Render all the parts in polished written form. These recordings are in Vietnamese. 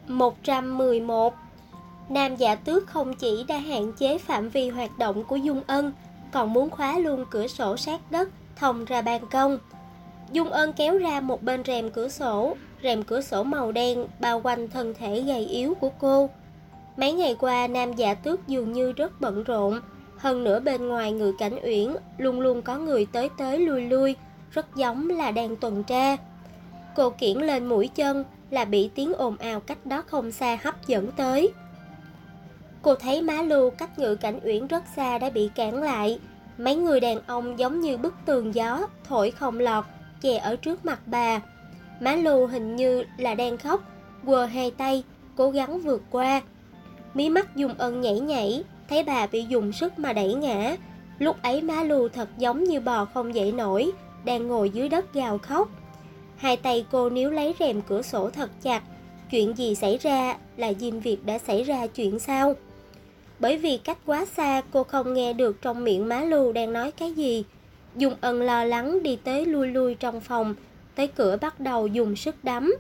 111. Nam Dạ Tước không chỉ đã hạn chế phạm vi hoạt động của Dung Ân, còn muốn khóa luôn cửa sổ sát đất thông ra ban công. Dung Ân kéo ra một bên rèm cửa sổ màu đen bao quanh thân thể gầy yếu của cô. Mấy ngày qua Nam Dạ Tước dường như rất bận rộn, hơn nữa bên ngoài Ngự Cảnh Uyển luôn luôn có người tới tới lui lui, rất giống là đang tuần tra. Cô kiễng lên mũi chân là bị tiếng ồn ào cách đó không xa hấp dẫn tới. Cô thấy má Lưu cách Ngự Cảnh Uyển rất xa đã bị cản lại. Mấy người đàn ông giống như bức tường gió, thổi không lọt, chè ở trước mặt bà. Má Lưu hình như là đang khóc, quờ hai tay, cố gắng vượt qua. Mí mắt Dung Ân nhảy nhảy, thấy bà bị dùng sức mà đẩy ngã. Lúc ấy má Lưu thật giống như bò không dậy nổi, đang ngồi dưới đất gào khóc. Hai tay cô níu lấy rèm cửa sổ thật chặt. Chuyện gì xảy ra, là Diêm Việt đã xảy ra chuyện sao? Bởi vì cách quá xa cô không nghe được trong miệng má Lưu đang nói cái gì. Dung Ân lo lắng đi tới lui lui trong phòng, tới cửa bắt đầu dùng sức đấm.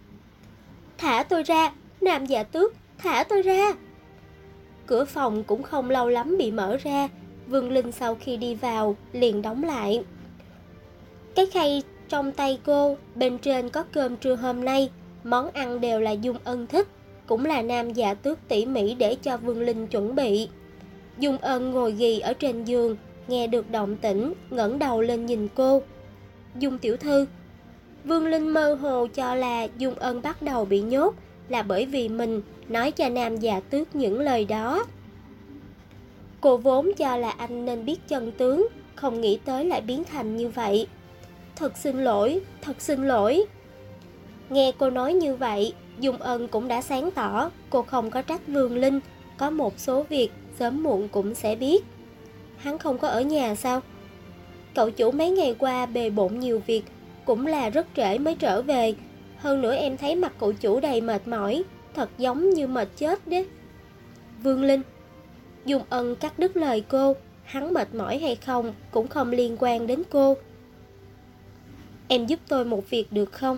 Thả tôi ra, Nam Dạ Tước, thả tôi ra. Cửa phòng cũng không lâu lắm bị mở ra. Vương Linh sau khi đi vào liền đóng lại. Cái khay trong tay cô, bên trên có cơm trưa hôm nay. Món ăn đều là Dung Ân thích, cũng là Nam Dạ Tước tỉ mỉ để cho Vương Linh chuẩn bị. Dung Ân ngồi ghì ở trên giường, nghe được động tĩnh, ngẩng đầu lên nhìn cô. Dung tiểu thư. Vương Linh mơ hồ cho là Dung Ân bắt đầu bị nhốt là bởi vì mình nói cho Nam Dạ Tước những lời đó. Cô vốn cho là anh nên biết chân tướng, không nghĩ tới lại biến thành như vậy. Thật xin lỗi, thật xin lỗi. Nghe cô nói như vậy, Dung Ân cũng đã sáng tỏ cô không có trách Vương Linh, có một số việc sớm muộn cũng sẽ biết. Hắn không có ở nhà sao? Cậu chủ mấy ngày qua bề bộn nhiều việc, cũng là rất trễ mới trở về. Hơn nữa em thấy mặt cậu chủ đầy mệt mỏi, thật giống như mệt chết đấy. Vương Linh. Dung Ân cắt đứt lời cô, hắn mệt mỏi hay không cũng không liên quan đến cô. Em giúp tôi một việc được không?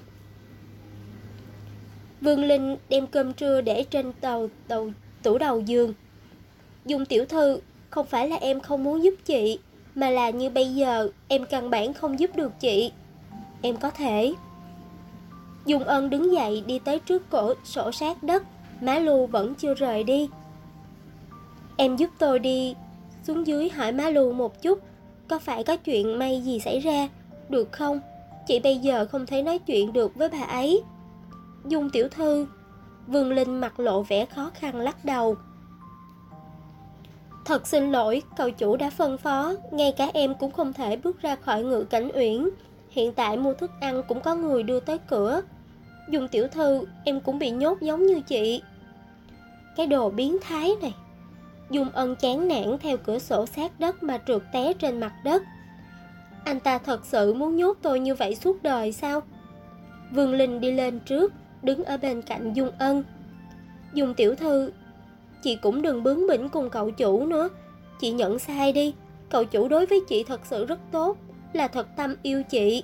Vương Linh đem cơm trưa để trên tủ đầu giường. Dung tiểu thư, không phải là em không muốn giúp chị, mà là như bây giờ em căn bản không giúp được chị. Em có thể. Dung Ân đứng dậy đi tới trước cổ sổ sát đất. Má Lưu vẫn chưa rời đi. Em giúp tôi đi xuống dưới hỏi má Lưu một chút, có phải có chuyện may gì xảy ra, được không? Chị bây giờ không thể nói chuyện được với bà ấy. Dung tiểu thư. Vương Linh mặt lộ vẻ khó khăn lắc đầu. Thật xin lỗi, cậu chủ đã phân phó, ngay cả em cũng không thể bước ra khỏi Ngự Cảnh Uyển. Hiện tại mua thức ăn cũng có người đưa tới cửa. Dung tiểu thư, em cũng bị nhốt giống như chị. Cái đồ biến thái này. Dung Ân chán nản theo cửa sổ sát đất mà trượt té trên mặt đất. Anh ta thật sự muốn nhốt tôi như vậy suốt đời sao? Vương Linh đi lên trước, đứng ở bên cạnh Dung Ân. Dung tiểu thư, chị cũng đừng bướng bỉnh cùng cậu chủ nữa. Chị nhận sai đi, cậu chủ đối với chị thật sự rất tốt, là thật tâm yêu chị.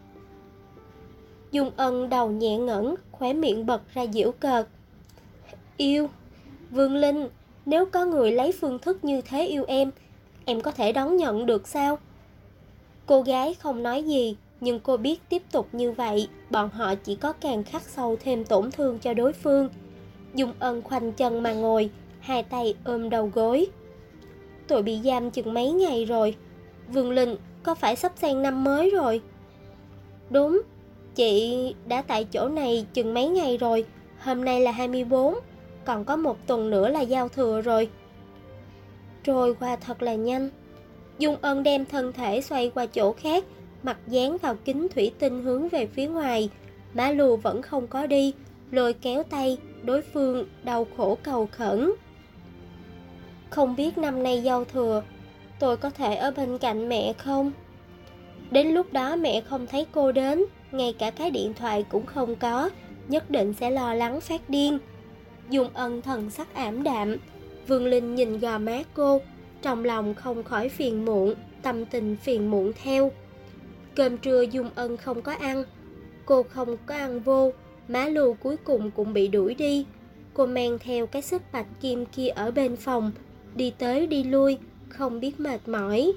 Dung Ân đầu nhẹ ngẩn, khóe miệng bật ra giễu cợt. Yêu? Vương Linh, nếu có người lấy phương thức như thế yêu em có thể đón nhận được sao? Cô gái không nói gì, nhưng cô biết tiếp tục như vậy, bọn họ chỉ có càng khắc sâu thêm tổn thương cho đối phương. Dung Ân khoanh chân mà ngồi, hai tay ôm đầu gối. Tôi bị giam chừng mấy ngày rồi. Vương Linh, có phải sắp sang năm mới rồi? Đúng, chị đã tại chỗ này chừng mấy ngày rồi. Hôm nay là 24, còn có một tuần nữa là giao thừa rồi. Trôi qua thật là nhanh. Dung Ân đem thân thể xoay qua chỗ khác, mặt dán vào kính thủy tinh hướng về phía ngoài. Má Lưu vẫn không có đi, lôi kéo tay đối phương đau khổ cầu khẩn. Không biết năm nay giao thừa tôi có thể ở bên cạnh mẹ không? Đến lúc đó mẹ không thấy cô đến, ngay cả cái điện thoại cũng không có, nhất định sẽ lo lắng phát điên. Dung Ân thần sắc ảm đạm. Vương Linh nhìn gò má cô, trong lòng không khỏi phiền muộn, tâm tình phiền muộn theo. Cơm trưa Dung Ân không có ăn. Cô không có ăn vô, Má Lưu cuối cùng cũng bị đuổi đi. Cô mang theo cái xích bạch kim kia ở bên phòng, đi tới đi lui, không biết mệt mỏi.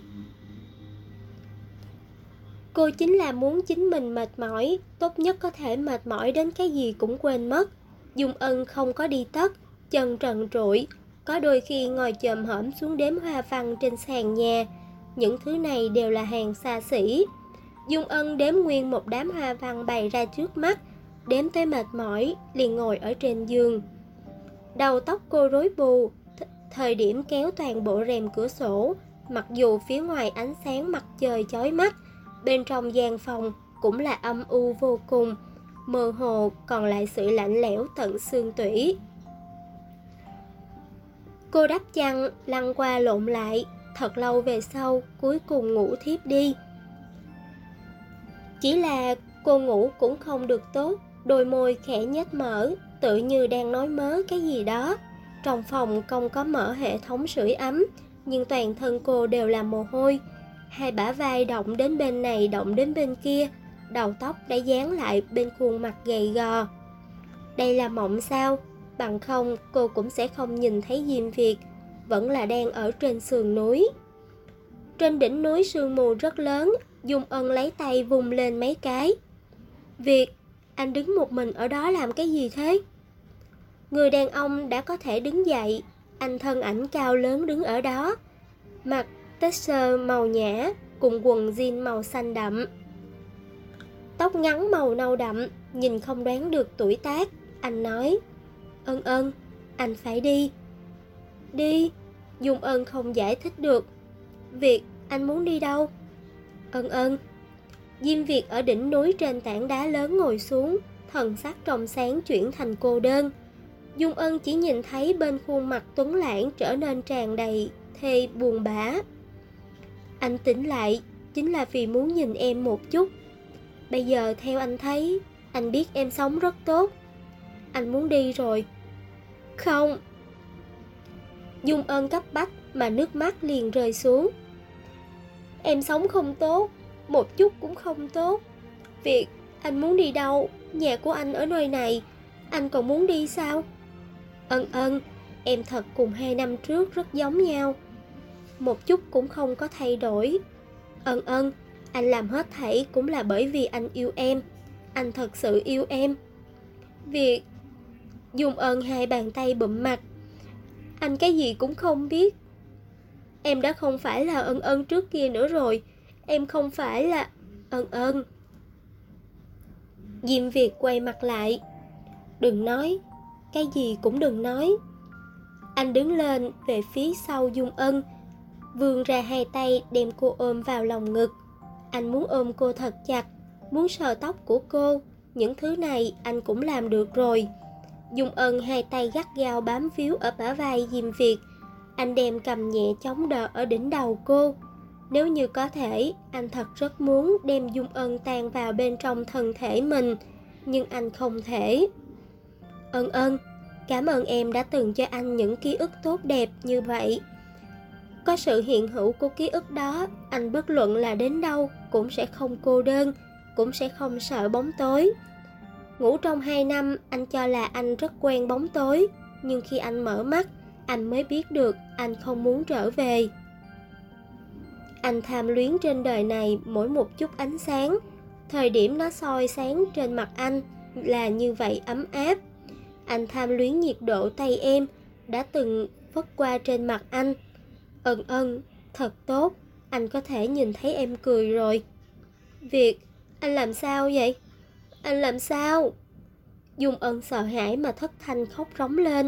Cô chính là muốn chính mình mệt mỏi, tốt nhất có thể mệt mỏi đến cái gì cũng quên mất. Dung Ân không có đi tất, chân trần trụi, có đôi khi ngồi chồm hổm xuống đếm hoa văn trên sàn nhà. Những thứ này đều là hàng xa xỉ. Dung Ân đếm nguyên một đám hoa văn bày ra trước mắt, đếm tới mệt mỏi, liền ngồi ở trên giường. Đầu tóc cô rối bù, thời điểm kéo toàn bộ rèm cửa sổ, mặc dù phía ngoài ánh sáng mặt trời chói mắt, bên trong gian phòng cũng là âm u vô cùng, mơ hồ còn lại sự lạnh lẽo tận xương tủy. Cô đắp chăn, lăn qua lộn lại, thật lâu về sau, cuối cùng ngủ thiếp đi. Chỉ là cô ngủ cũng không được tốt, đôi môi khẽ nhếch mở, tự như đang nói mớ cái gì đó. Trong phòng không có mở hệ thống sưởi ấm, nhưng toàn thân cô đều là mồ hôi. Hai bả vai động đến bên này động đến bên kia, đầu tóc đã dán lại bên khuôn mặt gầy gò. Đây là mộng sao? Bằng không cô cũng sẽ không nhìn thấy Diêm Việt, vẫn là đang ở trên sườn núi. Trên đỉnh núi sương mù rất lớn, Dung Ân lấy tay vung lên mấy cái. Việt, anh đứng một mình ở đó làm cái gì thế? Người đàn ông đã có thể đứng dậy, anh thân ảnh cao lớn đứng ở đó, mặc texture màu nhã cùng quần jean màu xanh đậm, tóc ngắn màu nâu đậm, nhìn không đoán được tuổi tác. Anh nói, Ân Ân, anh phải đi. Đi? Dung Ân không giải thích được. Việt, anh muốn đi đâu? Ân Ân. Diêm Việt ở đỉnh núi trên tảng đá lớn ngồi xuống, thần sắc trong sáng chuyển thành cô đơn. Dung Ân chỉ nhìn thấy bên khuôn mặt tuấn lãng trở nên tràn đầy thê buồn bã. Anh tỉnh lại chính là vì muốn nhìn em một chút. Bây giờ theo anh thấy, anh biết em sống rất tốt. Anh muốn đi rồi. Không. Dung Ân cấp bách mà nước mắt liền rơi xuống. Em sống không tốt, một chút cũng không tốt. Việt, anh muốn đi đâu? Nhà của anh ở nơi này, anh còn muốn đi sao? Ân Ân, em thật cùng 2 năm trước rất giống nhau, một chút cũng không có thay đổi. Ân Ân, anh làm hết thảy cũng là bởi vì anh yêu em. Anh thật sự yêu em. Việt. Dung Ân hai bàn tay bụm mặt. Anh cái gì cũng không biết. Em đã không phải là Ân Ân trước kia nữa rồi. Em không phải là Ân Ân. Diêm Việt quay mặt lại. Đừng nói, cái gì cũng đừng nói. Anh đứng lên về phía sau Dung Ân, vươn ra hai tay đem cô ôm vào lòng ngực. Anh muốn ôm cô thật chặt, muốn sờ tóc của cô. Những thứ này anh cũng làm được rồi. Dung Ân hai tay gắt gao bám víu ở bả vai Diêm Việt. Anh đem cầm nhẹ chống đỡ ở đỉnh đầu cô. Nếu như có thể, anh thật rất muốn đem Dung Ân tan vào bên trong thân thể mình, nhưng anh không thể. Ân Ân, cảm ơn em đã từng cho anh những ký ức tốt đẹp như vậy. Có sự hiện hữu của ký ức đó, anh bất luận là đến đâu cũng sẽ không cô đơn, cũng sẽ không sợ bóng tối. Ngủ trong 2 năm, anh cho là anh rất quen bóng tối, nhưng khi anh mở mắt, anh mới biết được anh không muốn trở về. Anh tham luyến trên đời này mỗi một chút ánh sáng. Thời điểm nó soi sáng trên mặt anh là như vậy ấm áp. Anh tham luyến nhiệt độ tay em đã từng phất qua trên mặt anh. Ân Ân, thật tốt, anh có thể nhìn thấy em cười rồi. Việt, anh làm sao vậy? Anh làm sao? Dung Ân sợ hãi mà thất thanh khóc rống lên.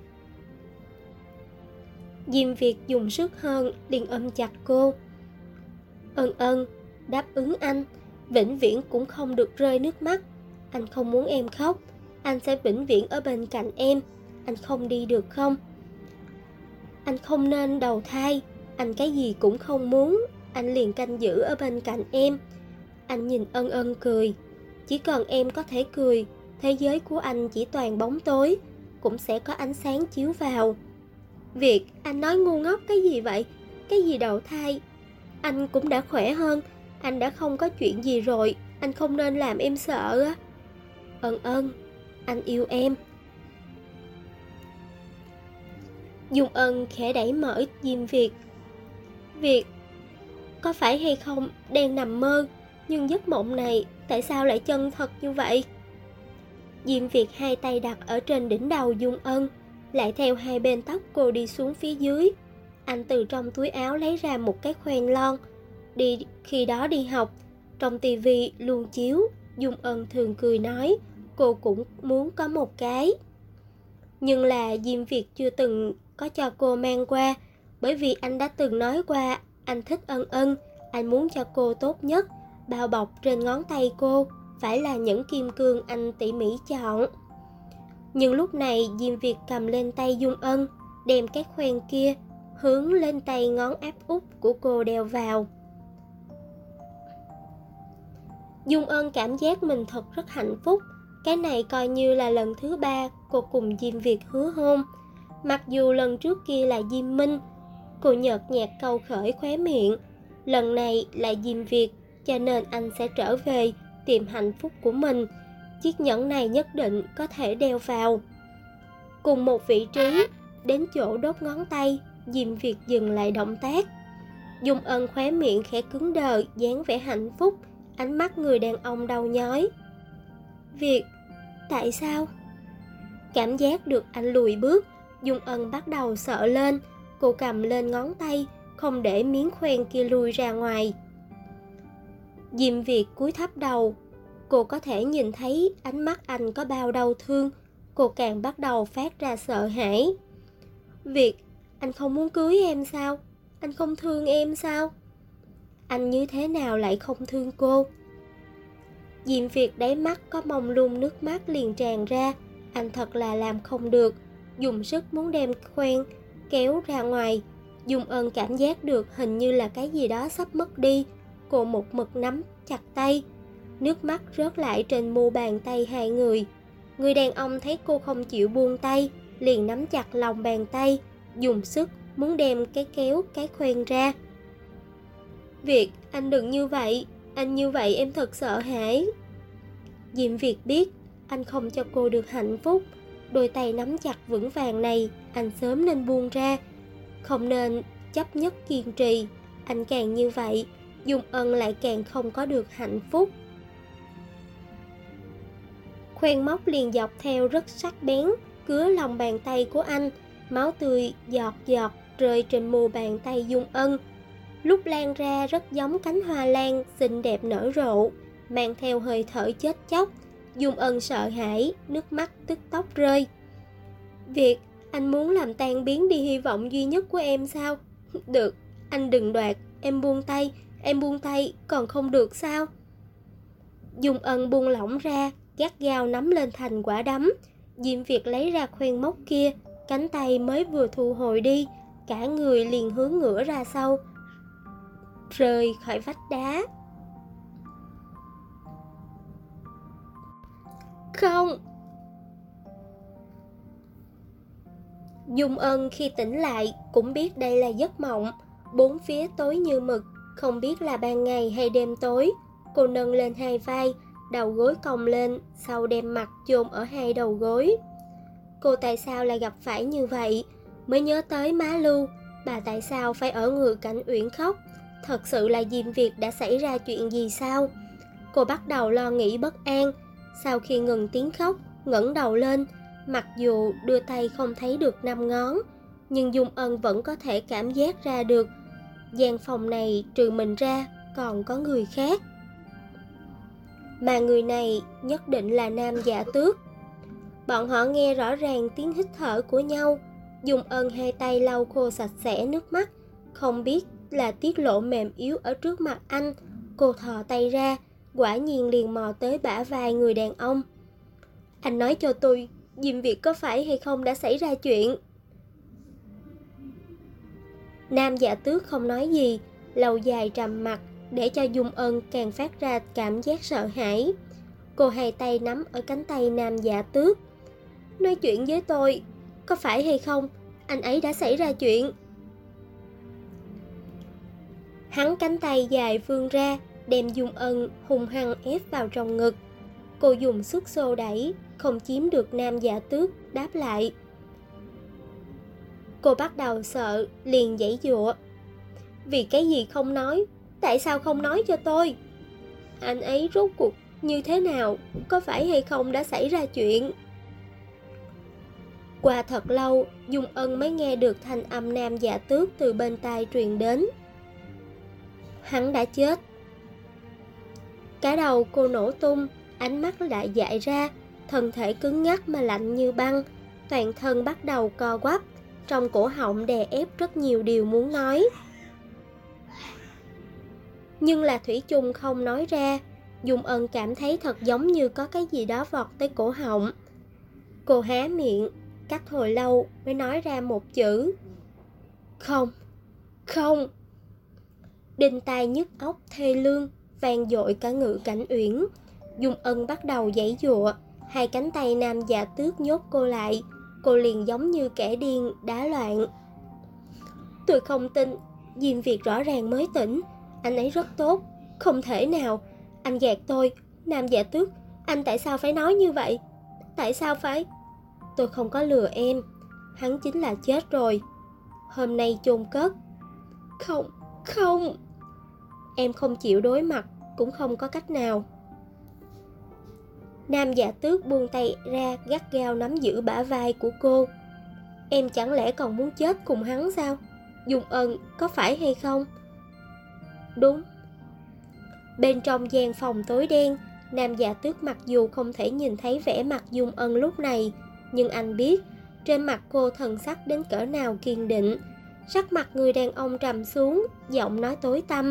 Diêm Việt dùng sức hơn liền ôm chặt cô. Ân Ân, đáp ứng anh, vĩnh viễn cũng không được rơi nước mắt. Anh không muốn em khóc, anh sẽ vĩnh viễn ở bên cạnh em. Anh không đi được không? Anh không nên đầu thai, anh cái gì cũng không muốn, anh liền canh giữ ở bên cạnh em. Anh nhìn Ân Ân cười. Chỉ cần em có thể cười, thế giới của anh chỉ toàn bóng tối, cũng sẽ có ánh sáng chiếu vào. Việt, anh nói ngu ngốc cái gì vậy? Cái gì đầu thai? Anh cũng đã khỏe hơn, anh đã không có chuyện gì rồi, anh không nên làm em sợ á. Ân Ân, anh yêu em. Dung Ân khẽ đẩy mở Diêm Việt. Việt, có phải hay không đang nằm mơ, nhưng giấc mộng này tại sao lại chân thật như vậy? Diêm Việt hai tay đặt ở trên đỉnh đầu Dung Ân, lại theo hai bên tóc cô đi xuống phía dưới. Anh từ trong túi áo lấy ra một cái khoen lon. Khi đó đi học, trong tivi luôn chiếu, Dung Ân thường cười nói cô cũng muốn có một cái. Nhưng là Diêm Việt chưa từng có cho cô mang qua, bởi vì anh đã từng nói qua anh thích Ân Ân, anh muốn cho cô tốt nhất. Bao bọc trên ngón tay cô phải là những kim cương anh tỉ mỉ chọn. Nhưng lúc này Diêm Việt cầm lên tay Dung Ân, đem cái khoen kia hướng lên tay ngón áp út của cô đeo vào. Dung Ân cảm giác mình thật rất hạnh phúc. Cái này coi như là lần thứ 3 cô cùng Diêm Việt hứa hôn. Mặc dù lần trước kia là Diêm Minh, cô nhợt nhạt câu khởi khóe miệng. Lần này là Diêm Việt, cho nên anh sẽ trở về tìm hạnh phúc của mình. Chiếc nhẫn này nhất định có thể đeo vào. Cùng một vị trí, đến chỗ đốt ngón tay, Diêm Việt dừng lại động tác. Dung Ân khóe miệng khẽ cứng đờ, dáng vẻ hạnh phúc, ánh mắt người đàn ông đau nhói. Việt, tại sao? Cảm giác được anh lùi bước, Dung Ân bắt đầu sợ lên. Cô cầm lên ngón tay, không để miếng khoen kia lùi ra ngoài. Diêm Việt cúi thấp đầu. Cô có thể nhìn thấy ánh mắt anh có bao đau thương. Cô càng bắt đầu phát ra sợ hãi. Việt, anh không muốn cưới em sao? Anh không thương em sao? Anh như thế nào lại không thương cô? Diêm Việt đáy mắt có mông lung nước mắt liền tràn ra. Anh thật là làm không được, dùng sức muốn đem khoen kéo ra ngoài. Dung Ân cảm giác được hình như là cái gì đó sắp mất đi. Cô một mực nắm chặt tay, nước mắt rớt lại trên mu bàn tay hai người. Người đàn ông thấy cô không chịu buông tay, liền nắm chặt lòng bàn tay, dùng sức muốn đem kéo cái khoen ra. Việt, anh đừng như vậy, anh như vậy em thật sợ hãi. Diêm Việt biết anh không cho cô được hạnh phúc. Đôi tay nắm chặt vững vàng này anh sớm nên buông ra, không nên chấp nhất kiên trì. Anh càng như vậy, Dung Ân lại càng không có được hạnh phúc. Khoen móc liền dọc theo rất sắc bén, cứa lòng bàn tay của anh. Máu tươi giọt giọt rơi trên mu bàn tay Dung Ân. Lúc lan ra rất giống cánh hoa lan xinh đẹp nở rộ, mang theo hơi thở chết chóc. Dung Ân sợ hãi, nước mắt tức tốc rơi. Việt, anh muốn làm tan biến đi hy vọng duy nhất của em sao? Được, anh đừng đoạt, em buông tay, còn không được sao? Dung Ân buông lỏng ra, gắt gao nắm lên thành quả đấm. Diêm Việt lấy ra khoen móc kia, cánh tay mới vừa thu hồi đi, cả người liền hướng ngửa ra sau, rơi khỏi vách đá. Không! Dung Ân khi tỉnh lại cũng biết đây là giấc mộng. Bốn phía tối như mực, không biết là ban ngày hay đêm tối. Cô nâng lên hai vai, đầu gối cong lên, sau đem mặt chôn ở hai đầu gối. Cô tại sao lại gặp phải như vậy? Mới nhớ tới má Lưu, bà tại sao phải ở ngự cảnh Uyển khóc? Thật sự là Diêm Việt đã xảy ra chuyện gì sao? Cô bắt đầu lo nghĩ bất an. Sau khi ngừng tiếng khóc, ngẩng đầu lên, mặc dù đưa tay không thấy được 5 ngón, nhưng Dung Ân vẫn có thể cảm giác ra được gian phòng này trừ mình ra còn có người khác. Mà người này nhất định là Nam Dạ Tước. Bọn họ nghe rõ ràng tiếng hít thở của nhau. Dung Ân hai tay lau khô sạch sẽ nước mắt, không biết là tiết lộ mềm yếu ở trước mặt anh. Cô thò tay ra, quả nhiên liền mò tới bả vai người đàn ông. Anh nói cho tôi, Diêm Việt có phải hay không đã xảy ra chuyện? Nam Dạ Tước không nói gì, lâu dài trầm mặc, để cho Dung Ân càng phát ra cảm giác sợ hãi. Cô hai tay nắm ở cánh tay Nam Dạ Tước. Nói chuyện với tôi, có phải hay không? Anh ấy đã xảy ra chuyện. Hắn cánh tay dài vươn ra, đem Dung Ân hung hăng ép vào trong ngực. Cô dùng sức xô đẩy, không chiếm được Nam Dạ Tước đáp lại. Cô bắt đầu sợ, liền giãy giụa. Vì cái gì không nói? Tại sao không nói cho tôi? Anh ấy rốt cuộc như thế nào? Có phải hay không đã xảy ra chuyện? Qua thật lâu, Dung Ân mới nghe được thanh âm Nam Dạ Tước từ bên tai truyền đến. Hắn đã chết. Cả đầu cô nổ tung, ánh mắt lại dại ra, thân thể cứng ngắc mà lạnh như băng, toàn thân bắt đầu co quắp, trong cổ họng đè ép rất nhiều điều muốn nói. Nhưng là thủy chung không nói ra. Dung Ân cảm thấy thật giống như có cái gì đó vọt tới cổ họng. Cô há miệng, cách hồi lâu mới nói ra một chữ. Không, không. Đinh tai nhức óc thê lương, vang dội cả Ngự Cảnh Uyển. Dung Ân bắt đầu giãy giụa, hai cánh tay Nam Dạ Tước nhốt cô lại. Cô liền giống như kẻ điên, đá loạn. Tôi không tin, Diêm Việt rõ ràng mới tỉnh. Anh ấy rất tốt, không thể nào. Anh gạt tôi, Nam Dạ Tước, anh tại sao phải nói như vậy? Tại sao phải? Tôi không có lừa em, hắn chính là chết rồi. Hôm nay chôn cất. Không, không. Em không chịu đối mặt, cũng không có cách nào. Nam Dạ Tước buông tay ra, gắt gao nắm giữ bả vai của cô. Em chẳng lẽ còn muốn chết cùng hắn sao? Dung Ân, có phải hay không? Đúng. Bên trong gian phòng tối đen, Nam Dạ Tước mặc dù không thể nhìn thấy vẻ mặt Dung Ân lúc này, nhưng anh biết trên mặt cô thần sắc đến cỡ nào kiên định. Sắc mặt người đàn ông trầm xuống, giọng nói tối tăm.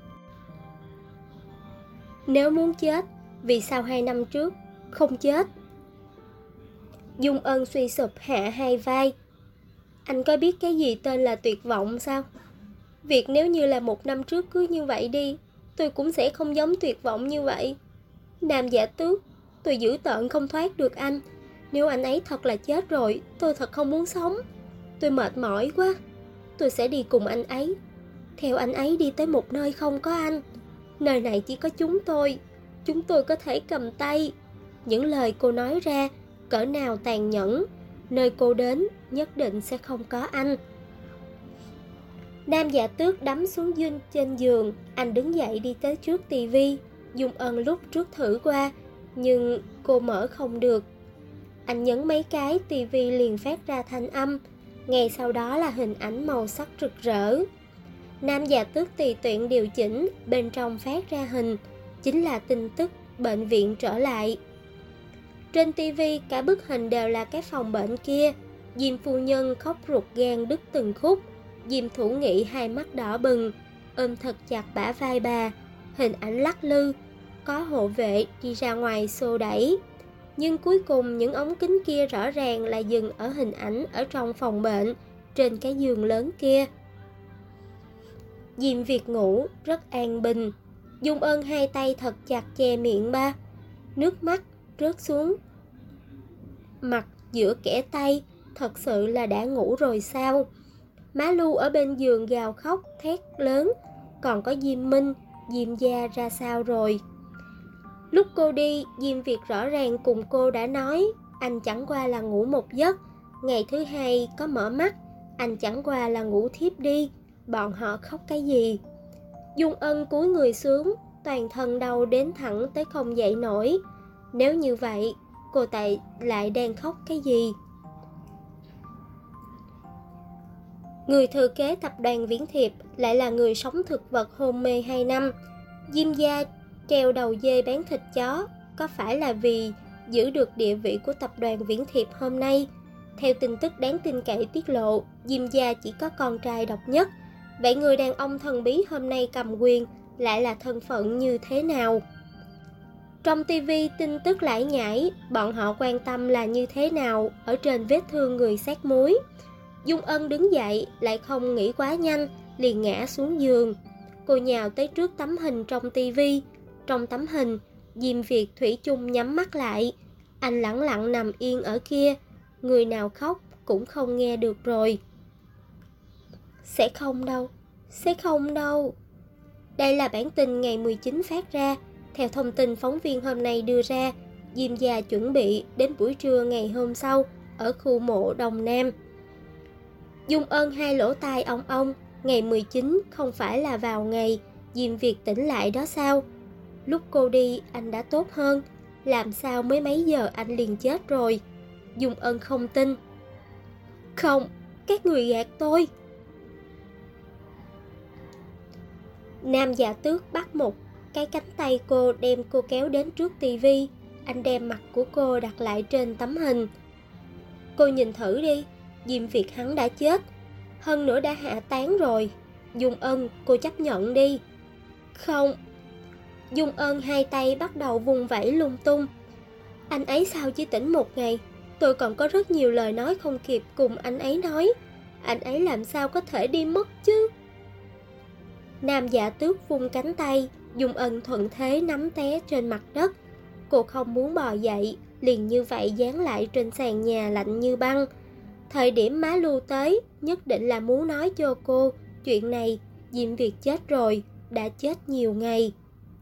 Nếu muốn chết, vì sao 2 năm trước không chết? Dung Ân suy sụp hạ hai vai. Anh có biết cái gì tên là tuyệt vọng sao? Việc nếu như là 1 năm trước cứ như vậy đi, tôi cũng sẽ không giống tuyệt vọng như vậy. Nam Dạ Tước, tôi dữ tợn không thoát được anh. Nếu anh ấy thật là chết rồi, tôi thật không muốn sống. Tôi mệt mỏi quá. Tôi sẽ đi cùng anh ấy, theo anh ấy đi tới một nơi không có anh. Nơi này chỉ có chúng tôi có thể cầm tay. Những lời cô nói ra cỡ nào tàn nhẫn, nơi cô đến nhất định sẽ không có anh. Nam Dạ Tước đắm xuống trên giường. Anh đứng dậy đi tới trước tivi. Dung Ân lúc trước thử qua, nhưng cô mở không được. Anh nhấn mấy cái, tivi liền phát ra thanh âm. Ngay sau đó là hình ảnh màu sắc rực rỡ. Nam Dạ Tước tùy tiện điều chỉnh, bên trong phát ra hình, chính là tin tức bệnh viện trở lại. Trên tivi cả bức hình đều là cái phòng bệnh kia. Diêm phu nhân khóc ruột gan đứt từng khúc. Diêm Thủ Nghị hai mắt đỏ bừng, ôm thật chặt bả vai bà. Hình ảnh lắc lư, có hộ vệ đi ra ngoài xô đẩy. Nhưng cuối cùng những ống kính kia rõ ràng là dừng ở hình ảnh ở trong phòng bệnh, trên cái giường lớn kia. Diêm Việt ngủ rất an bình. Dung Ân hai tay thật chặt che miệng ba. Nước mắt rớt xuống mặt giữa kẽ tay. Thật sự là đã ngủ rồi sao? Má Lu ở bên giường gào khóc thét lớn. Còn có Diêm Minh, Diêm gia ra sao rồi? Lúc cô đi, Diêm Việt rõ ràng cùng cô đã nói, anh chẳng qua là ngủ một giấc. Ngày thứ hai có mở mắt, anh chẳng qua là ngủ thiếp đi. Bọn họ khóc cái gì? Dung Ân cúi người xuống, toàn thân đau đến thẳng tới không dậy nổi. Nếu như vậy, cô tại lại đang khóc cái gì? Người thừa kế tập đoàn Viễn Thiệp lại là người sống thực vật hôn mê 2 năm. Diêm gia treo đầu dê bán thịt chó, có phải là vì giữ được địa vị của tập đoàn Viễn Thiệp hôm nay? Theo tin tức đáng tin cậy tiết lộ, Diêm gia chỉ có con trai độc nhất. Vậy người đàn ông thần bí hôm nay cầm quyền lại là thân phận như thế nào? Trong TV tin tức lải nhải, bọn họ quan tâm là như thế nào ở trên vết thương người sát muối. Dung Ân đứng dậy, lại không nghĩ quá nhanh, liền ngã xuống giường. Cô nhào tới trước tấm hình trong TV. Trong tấm hình, Diêm Việt thủy chung nhắm mắt lại. Anh lẳng lặng nằm yên ở kia, người nào khóc cũng không nghe được rồi. Sẽ không đâu, sẽ không đâu. Đây là bản tin ngày 19 phát ra. Theo thông tin phóng viên hôm nay đưa ra, Diêm gia chuẩn bị đến buổi trưa ngày hôm sau ở khu mộ Đông Nam. Dung Ân hai lỗ tai ong ong, ngày 19 không phải là vào ngày Diêm Việt tỉnh lại đó sao? Lúc cô đi anh đã tốt hơn, làm sao mới mấy giờ anh liền chết rồi? Dung Ân không tin. Không, các người gạt tôi. Nam Dạ Tước bắt một cái cánh tay cô, đem cô kéo đến trước tivi. Anh đem mặt của cô đặt lại trên tấm hình. Cô nhìn thử đi, Diêm Việt hắn đã chết, hơn nữa đã hạ táng rồi. Dung Ân, cô chấp nhận đi. Không. Dung Ân hai tay bắt đầu vung vẩy lung tung. Anh ấy sao chỉ tỉnh một ngày? Tôi còn có rất nhiều lời nói không kịp cùng anh ấy nói. Anh ấy làm sao có thể đi mất chứ? Nam Dạ Tước vung cánh tay, Dung Ân thuận thế nắm té trên mặt đất. Cô không muốn bò dậy, liền như vậy dán lại trên sàn nhà lạnh như băng. Thời điểm má Lưu tới, nhất định là muốn nói cho cô chuyện này. Diêm Việt chết rồi, đã chết nhiều ngày.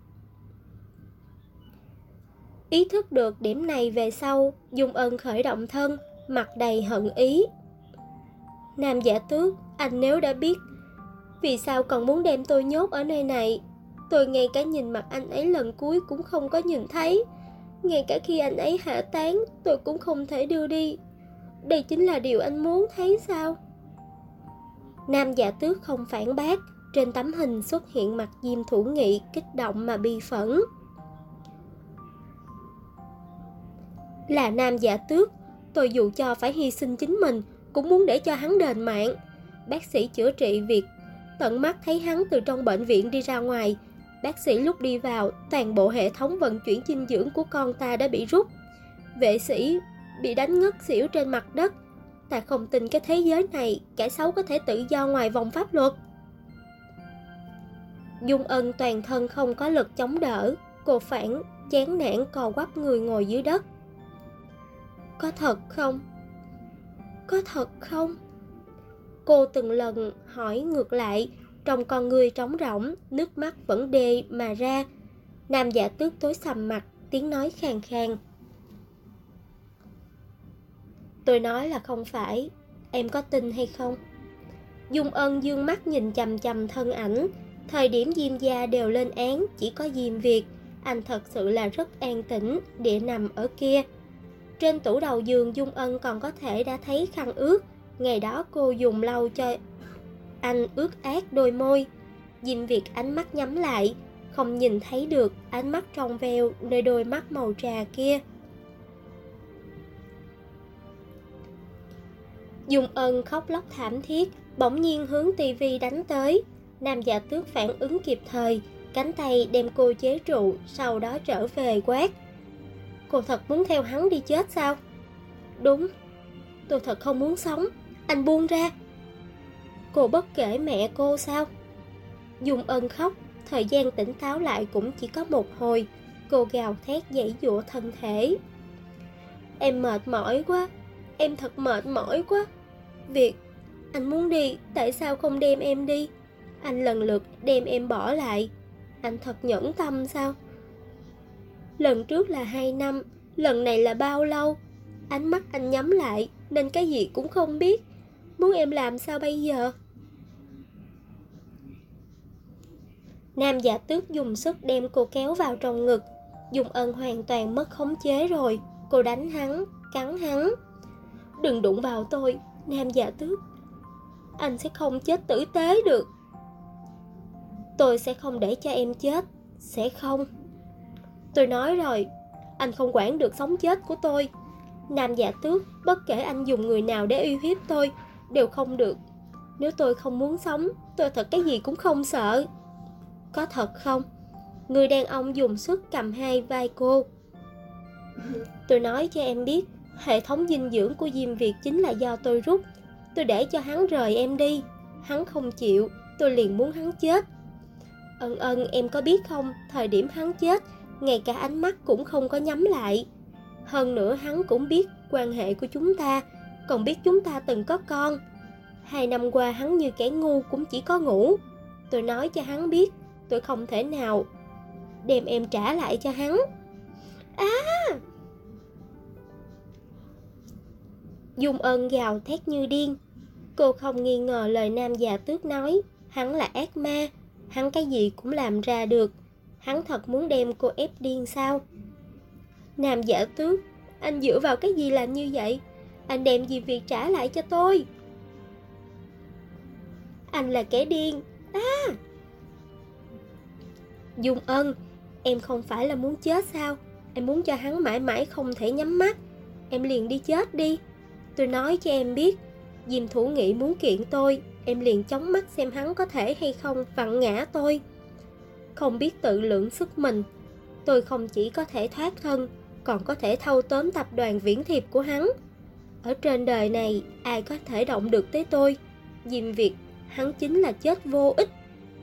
Ý thức được điểm này về sau, Dung Ân khởi động thân, mặt đầy hận ý. Nam Dạ Tước, anh nếu đã biết, vì sao còn muốn đem tôi nhốt ở nơi này? Tôi ngay cả nhìn mặt anh ấy lần cuối cũng không có nhìn thấy. Ngay cả khi anh ấy hạ táng, tôi cũng không thể đưa đi. Đây chính là điều anh muốn thấy sao? Nam Dạ Tước không phản bác. Trên tấm hình xuất hiện mặt Diêm Thủ Nghị kích động mà bi phẫn. Là Nam Dạ Tước, tôi dù cho phải hy sinh chính mình cũng muốn để cho hắn đền mạng. Bác sĩ chữa trị việc tận mắt thấy hắn từ trong bệnh viện đi ra ngoài. Bác sĩ lúc đi vào, toàn bộ hệ thống vận chuyển dinh dưỡng của con ta đã bị rút. Vệ sĩ bị đánh ngất xỉu trên mặt đất. Ta không tin cái thế giới này kẻ xấu có thể tự do ngoài vòng pháp luật. Dung Ân toàn thân không có lực chống đỡ. Cô phản chán nản cò quắp người ngồi dưới đất. Có thật không? Có thật không? Cô từng lần hỏi ngược lại. Trong con người trống rỗng, nước mắt vẫn đê mà ra. Nam Dạ Tước tối sầm mặt, tiếng nói khàn khàn. Tôi nói là không phải. Em có tin hay không? Dung Ân dương mắt nhìn chằm chằm thân ảnh. Thời điểm Diêm gia đều lên án, chỉ có Diêm Việt. Anh thật sự là rất an tĩnh, địa nằm ở kia. Trên tủ đầu giường Dung Ân còn có thể đã thấy khăn ướt. Ngày đó cô dùng lau cho anh ướt át đôi môi. Diêm Việt ánh mắt nhắm lại, không nhìn thấy được ánh mắt trong veo nơi đôi mắt màu trà kia. Dung Ân khóc lóc thảm thiết, bỗng nhiên hướng tivi đánh tới. Nam Dạ Tước phản ứng kịp thời, cánh tay đem cô chế trụ, sau đó trở về quát. Cô thật muốn theo hắn đi chết sao? Đúng, tôi thật không muốn sống, anh buông ra. Cô bất kể mẹ cô sao? Dung Ân khóc, thời gian tỉnh táo lại cũng chỉ có một hồi. Cô gào thét giãy giụa thân thể. Em mệt mỏi quá, em thật mệt mỏi quá. Việt, anh muốn đi, tại sao không đem em đi? Anh lần lượt đem em bỏ lại. Anh thật nhẫn tâm sao? Lần trước là 2 năm, lần này là bao lâu? Ánh mắt anh nhắm lại, nên cái gì cũng không biết. Muốn em làm sao bây giờ? Nam Dạ Tước dùng sức đem cô kéo vào trong ngực. Dung Ân hoàn toàn mất khống chế rồi. Cô đánh hắn, cắn hắn. Đừng đụng vào tôi, Nam Dạ Tước. Anh sẽ không chết tử tế được. Tôi sẽ không để cho em chết. Sẽ không. Tôi nói rồi, anh không quản được sống chết của tôi. Nam Dạ Tước, bất kể anh dùng người nào để uy hiếp tôi đều không được. Nếu tôi không muốn sống, tôi thật cái gì cũng không sợ. Có thật không? Người đàn ông dùng sức cầm hai vai cô. Tôi nói cho em biết, hệ thống dinh dưỡng của Diêm Việt chính là do tôi rút. Tôi để cho hắn rời em đi. Hắn không chịu, tôi liền muốn hắn chết. Ân em có biết không, thời điểm hắn chết, ngay cả ánh mắt cũng không có nhắm lại. Hơn nữa hắn cũng biết quan hệ của chúng ta, còn biết chúng ta từng có con. 2 năm qua hắn như kẻ ngu cũng chỉ có ngủ. Tôi nói cho hắn biết, tôi không thể nào đem em trả lại cho hắn. Dung Ân gào thét như điên. Cô không nghi ngờ lời Nam Dạ Tước nói. Hắn là ác ma, hắn cái gì cũng làm ra được. Hắn thật muốn đem cô ép điên sao? Nam Dạ Tước, anh dựa vào cái gì làm như vậy? Anh đem gì việc trả lại cho tôi? Anh là kẻ điên. Dung Ân, em không phải là muốn chết sao? Em muốn cho hắn mãi mãi không thể nhắm mắt. Em liền đi chết đi. Tôi nói cho em biết, Diêm Thủ Nghị muốn kiện tôi, em liền chống mắt xem hắn có thể hay không vặn ngã tôi. Không biết tự lượng sức mình, tôi không chỉ có thể thoát thân, còn có thể thâu tóm tập đoàn Viễn Thiệp của hắn. Ở trên đời này, ai có thể động được tới tôi? Diêm Việt, hắn chính là chết vô ích.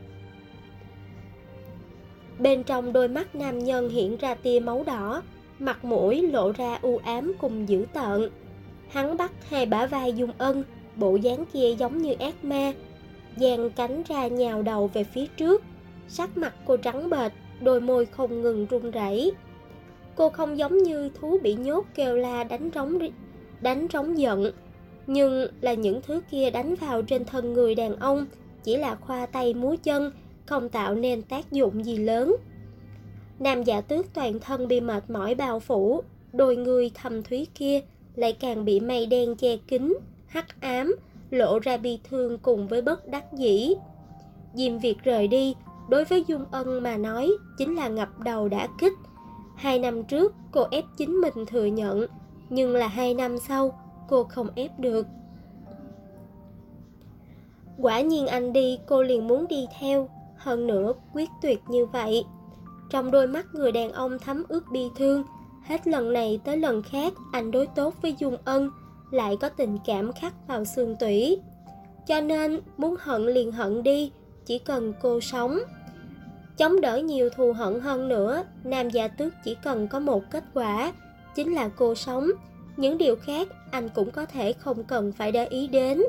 Bên trong đôi mắt nam nhân hiện ra tia máu đỏ, mặt mũi lộ ra u ám cùng dữ tợn. Hắn bắt hai bả vai Dung Ân, bộ dáng kia giống như ác ma, dang cánh ra nhào đầu về phía trước. Sắc mặt cô trắng bệch, đôi môi không ngừng run rẩy. Cô không giống như thú bị nhốt kêu la đánh trống giận, nhưng là những thứ kia đánh vào trên thân người đàn ông chỉ là khoa tay múa chân, không tạo nên tác dụng gì lớn. Nam Dạ Tước toàn thân bị mệt mỏi bao phủ, đôi người thâm thúy kia lại càng bị mây đen che kín, hắc ám, lộ ra bi thương cùng với bất đắc dĩ. Diêm Việt rời đi, đối với Dung Ân mà nói chính là ngập đầu đả kích. 2 năm trước cô ép chính mình thừa nhận, nhưng là 2 năm sau cô không ép được. Quả nhiên anh đi cô liền muốn đi theo, hơn nữa quyết tuyệt như vậy. Trong đôi mắt người đàn ông thấm ướt bi thương, hết lần này tới lần khác anh đối tốt với Dung Ân, lại có tình cảm khắc vào xương tủy. Cho nên muốn hận liền hận đi, chỉ cần cô sống. Chống đỡ nhiều thù hận hơn nữa, Nam Dạ Tước chỉ cần có một kết quả, chính là cô sống. Những điều khác anh cũng có thể không cần phải để ý đến.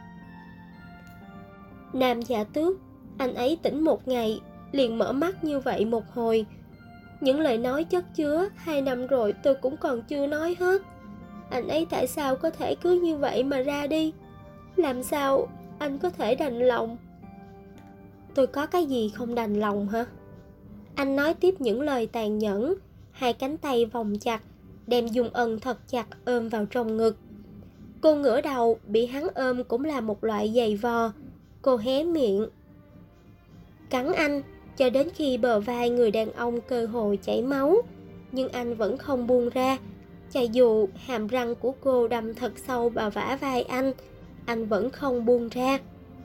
Nam Dạ Tước, anh ấy tỉnh một ngày, liền mở mắt như vậy một hồi. Những lời nói chất chứa 2 năm rồi tôi cũng còn chưa nói hết. Anh ấy tại sao có thể cứ như vậy mà ra đi? Làm sao anh có thể đành lòng? Tôi có cái gì không đành lòng hả? Anh nói tiếp những lời tàn nhẫn, hai cánh tay vòng chặt, đem Dung Ân thật chặt ôm vào trong ngực. Cô ngửa đầu, bị hắn ôm cũng là một loại giày vò. Cô hé miệng cắn anh, cho đến khi bờ vai người đàn ông cơ hồ chảy máu, nhưng anh vẫn không buông ra. Cho dù hàm răng của cô đâm thật sâu vào vả vai anh vẫn không buông ra.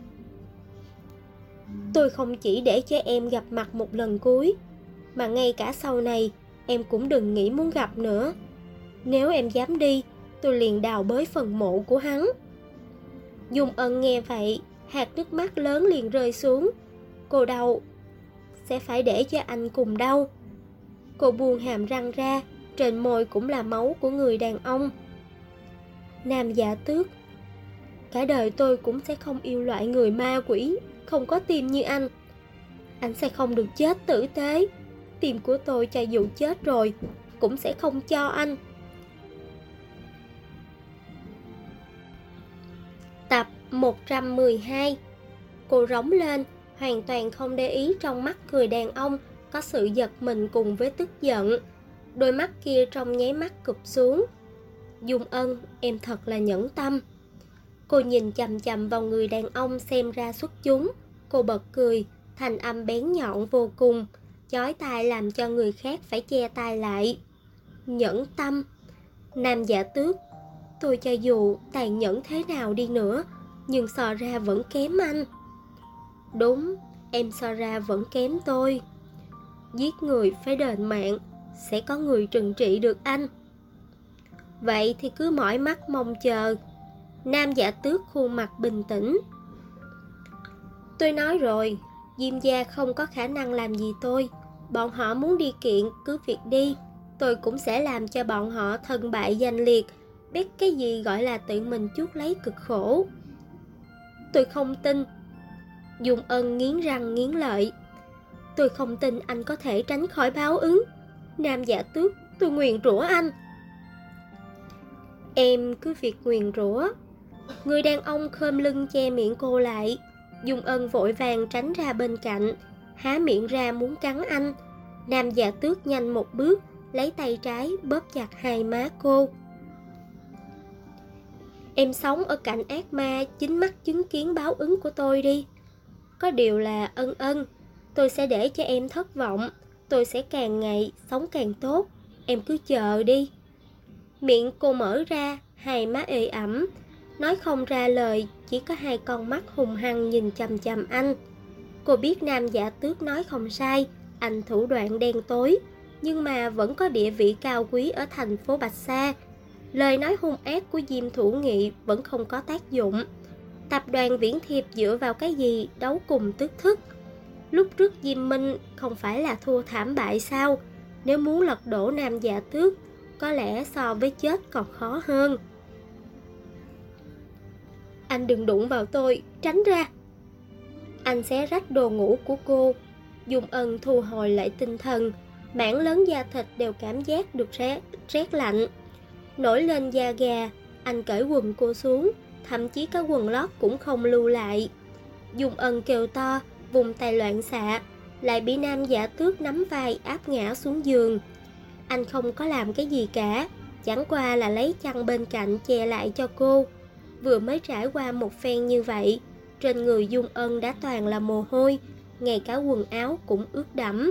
Tôi không chỉ để cho em gặp mặt một lần cuối, mà ngay cả sau này em cũng đừng nghĩ muốn gặp nữa. Nếu em dám đi, tôi liền đào bới phần mộ của hắn. Dung Ân nghe vậy, hạt nước mắt lớn liền rơi xuống. Cô đau, sẽ phải để cho anh cùng đau. Cô buông hàm răng ra, trên môi cũng là máu của người đàn ông. Nam Dạ Tước, cả đời tôi cũng sẽ không yêu loại người ma quỷ, không có tim như anh. Anh sẽ không được chết tử tế. Tim của tôi cho dù chết rồi, cũng sẽ không cho anh. Tập 112. Cô rống lên, hoàn toàn không để ý trong mắt người đàn ông có sự giật mình cùng với tức giận. Đôi mắt kia trong nháy mắt cụp xuống. Dung Ân, em thật là nhẫn tâm. Cô nhìn chằm chằm vào người đàn ông xem ra xuất chúng. Cô bật cười, thanh âm bén nhọn vô cùng, chói tai làm cho người khác phải che tai lại. Nhẫn tâm. Nam Dạ Tước, tôi cho dù tàn nhẫn thế nào đi nữa, nhưng so ra vẫn kém anh. Đúng, em so ra vẫn kém tôi. Giết người phải đền mạng, sẽ có người trừng trị được anh. Vậy thì cứ mỏi mắt mong chờ. Nam Dạ Tước khuôn mặt bình tĩnh. Tôi nói rồi, Diêm gia không có khả năng làm gì tôi. Bọn họ muốn đi kiện cứ việc đi, tôi cũng sẽ làm cho bọn họ thân bại danh liệt, biết cái gì gọi là tự mình chuốc lấy cực khổ. Tôi không tin. Dung Ân nghiến răng nghiến lợi. Tôi không tin anh có thể tránh khỏi báo ứng. Nam Dạ Tước, tôi nguyền rủa anh. Em cứ việc nguyền rủa. Người đàn ông khom lưng che miệng cô lại. Dung Ân vội vàng tránh ra bên cạnh, há miệng ra muốn cắn anh. Nam Dạ Tước nhanh một bước, lấy tay trái bóp chặt hai má cô. Em sống ở cạnh ác ma, chính mắt chứng kiến báo ứng của tôi đi. Có điều là Ân Ân, tôi sẽ để cho em thất vọng. Tôi sẽ càng ngày sống càng tốt. Em cứ chờ đi. Miệng cô mở ra, hai má ê ẩm, nói không ra lời, chỉ có hai con mắt hung hăng nhìn chằm chằm anh. Cô biết Nam Dạ Tước nói không sai, anh thủ đoạn đen tối, nhưng mà vẫn có địa vị cao quý ở thành phố Bạch Sa. Lời nói hung ác của Diêm Thủ Nghị vẫn không có tác dụng. Tập đoàn Viễn Thiệp dựa vào cái gì đấu cùng tước thức? Lúc trước Diêm Minh không phải là thua thảm bại sao? Nếu muốn lật đổ Nam Dạ Tước, có lẽ so với chết còn khó hơn. Anh đừng đụng vào tôi, tránh ra. Anh xé rách đồ ngủ của cô. Dung Ân thu hồi lại tinh thần, mảng lớn da thịt đều cảm giác được rét lạnh. Nổi lên da gà, anh cởi quần cô xuống, thậm chí cái quần lót cũng không lưu lại. Dung Ân kêu to, vùng tay loạn xạ, lại bị Nam Dạ Tước nắm vai áp ngã xuống giường. Anh không có làm cái gì cả, chẳng qua là lấy chăn bên cạnh che lại cho cô. Vừa mới trải qua một phen như vậy, trên người Dung Ân đã toàn là mồ hôi, ngay cả quần áo cũng ướt đẫm.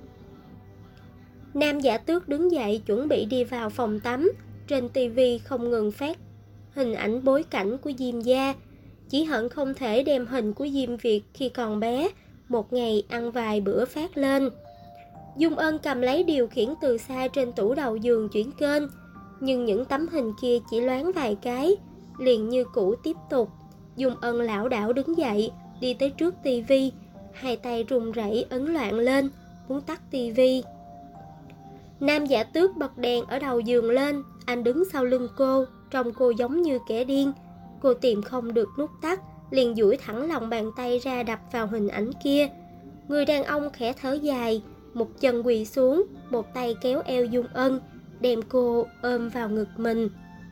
Nam Dạ Tước đứng dậy chuẩn bị đi vào phòng tắm. Trên tivi không ngừng phát hình ảnh bối cảnh của Diêm gia. Chỉ hận không thể đem hình của Diêm Việt khi còn bé, một ngày ăn vài bữa phát lên. Dung Ân cầm lấy điều khiển từ xa trên tủ đầu giường chuyển kênh, nhưng những tấm hình kia chỉ loáng vài cái, liền như cũ tiếp tục. Dung Ân lảo đảo đứng dậy, đi tới trước tivi, hai tay run rẩy ấn loạn lên, muốn tắt tivi. Nam Dạ Tước bật đèn ở đầu giường lên, anh đứng sau lưng cô, trông cô giống như kẻ điên. Cô tìm không được nút tắt, liền duỗi thẳng lòng bàn tay ra đập vào hình ảnh kia. Người đàn ông khẽ thở dài, một chân quỳ xuống, một tay kéo eo Dung Ân, đem cô ôm vào ngực mình.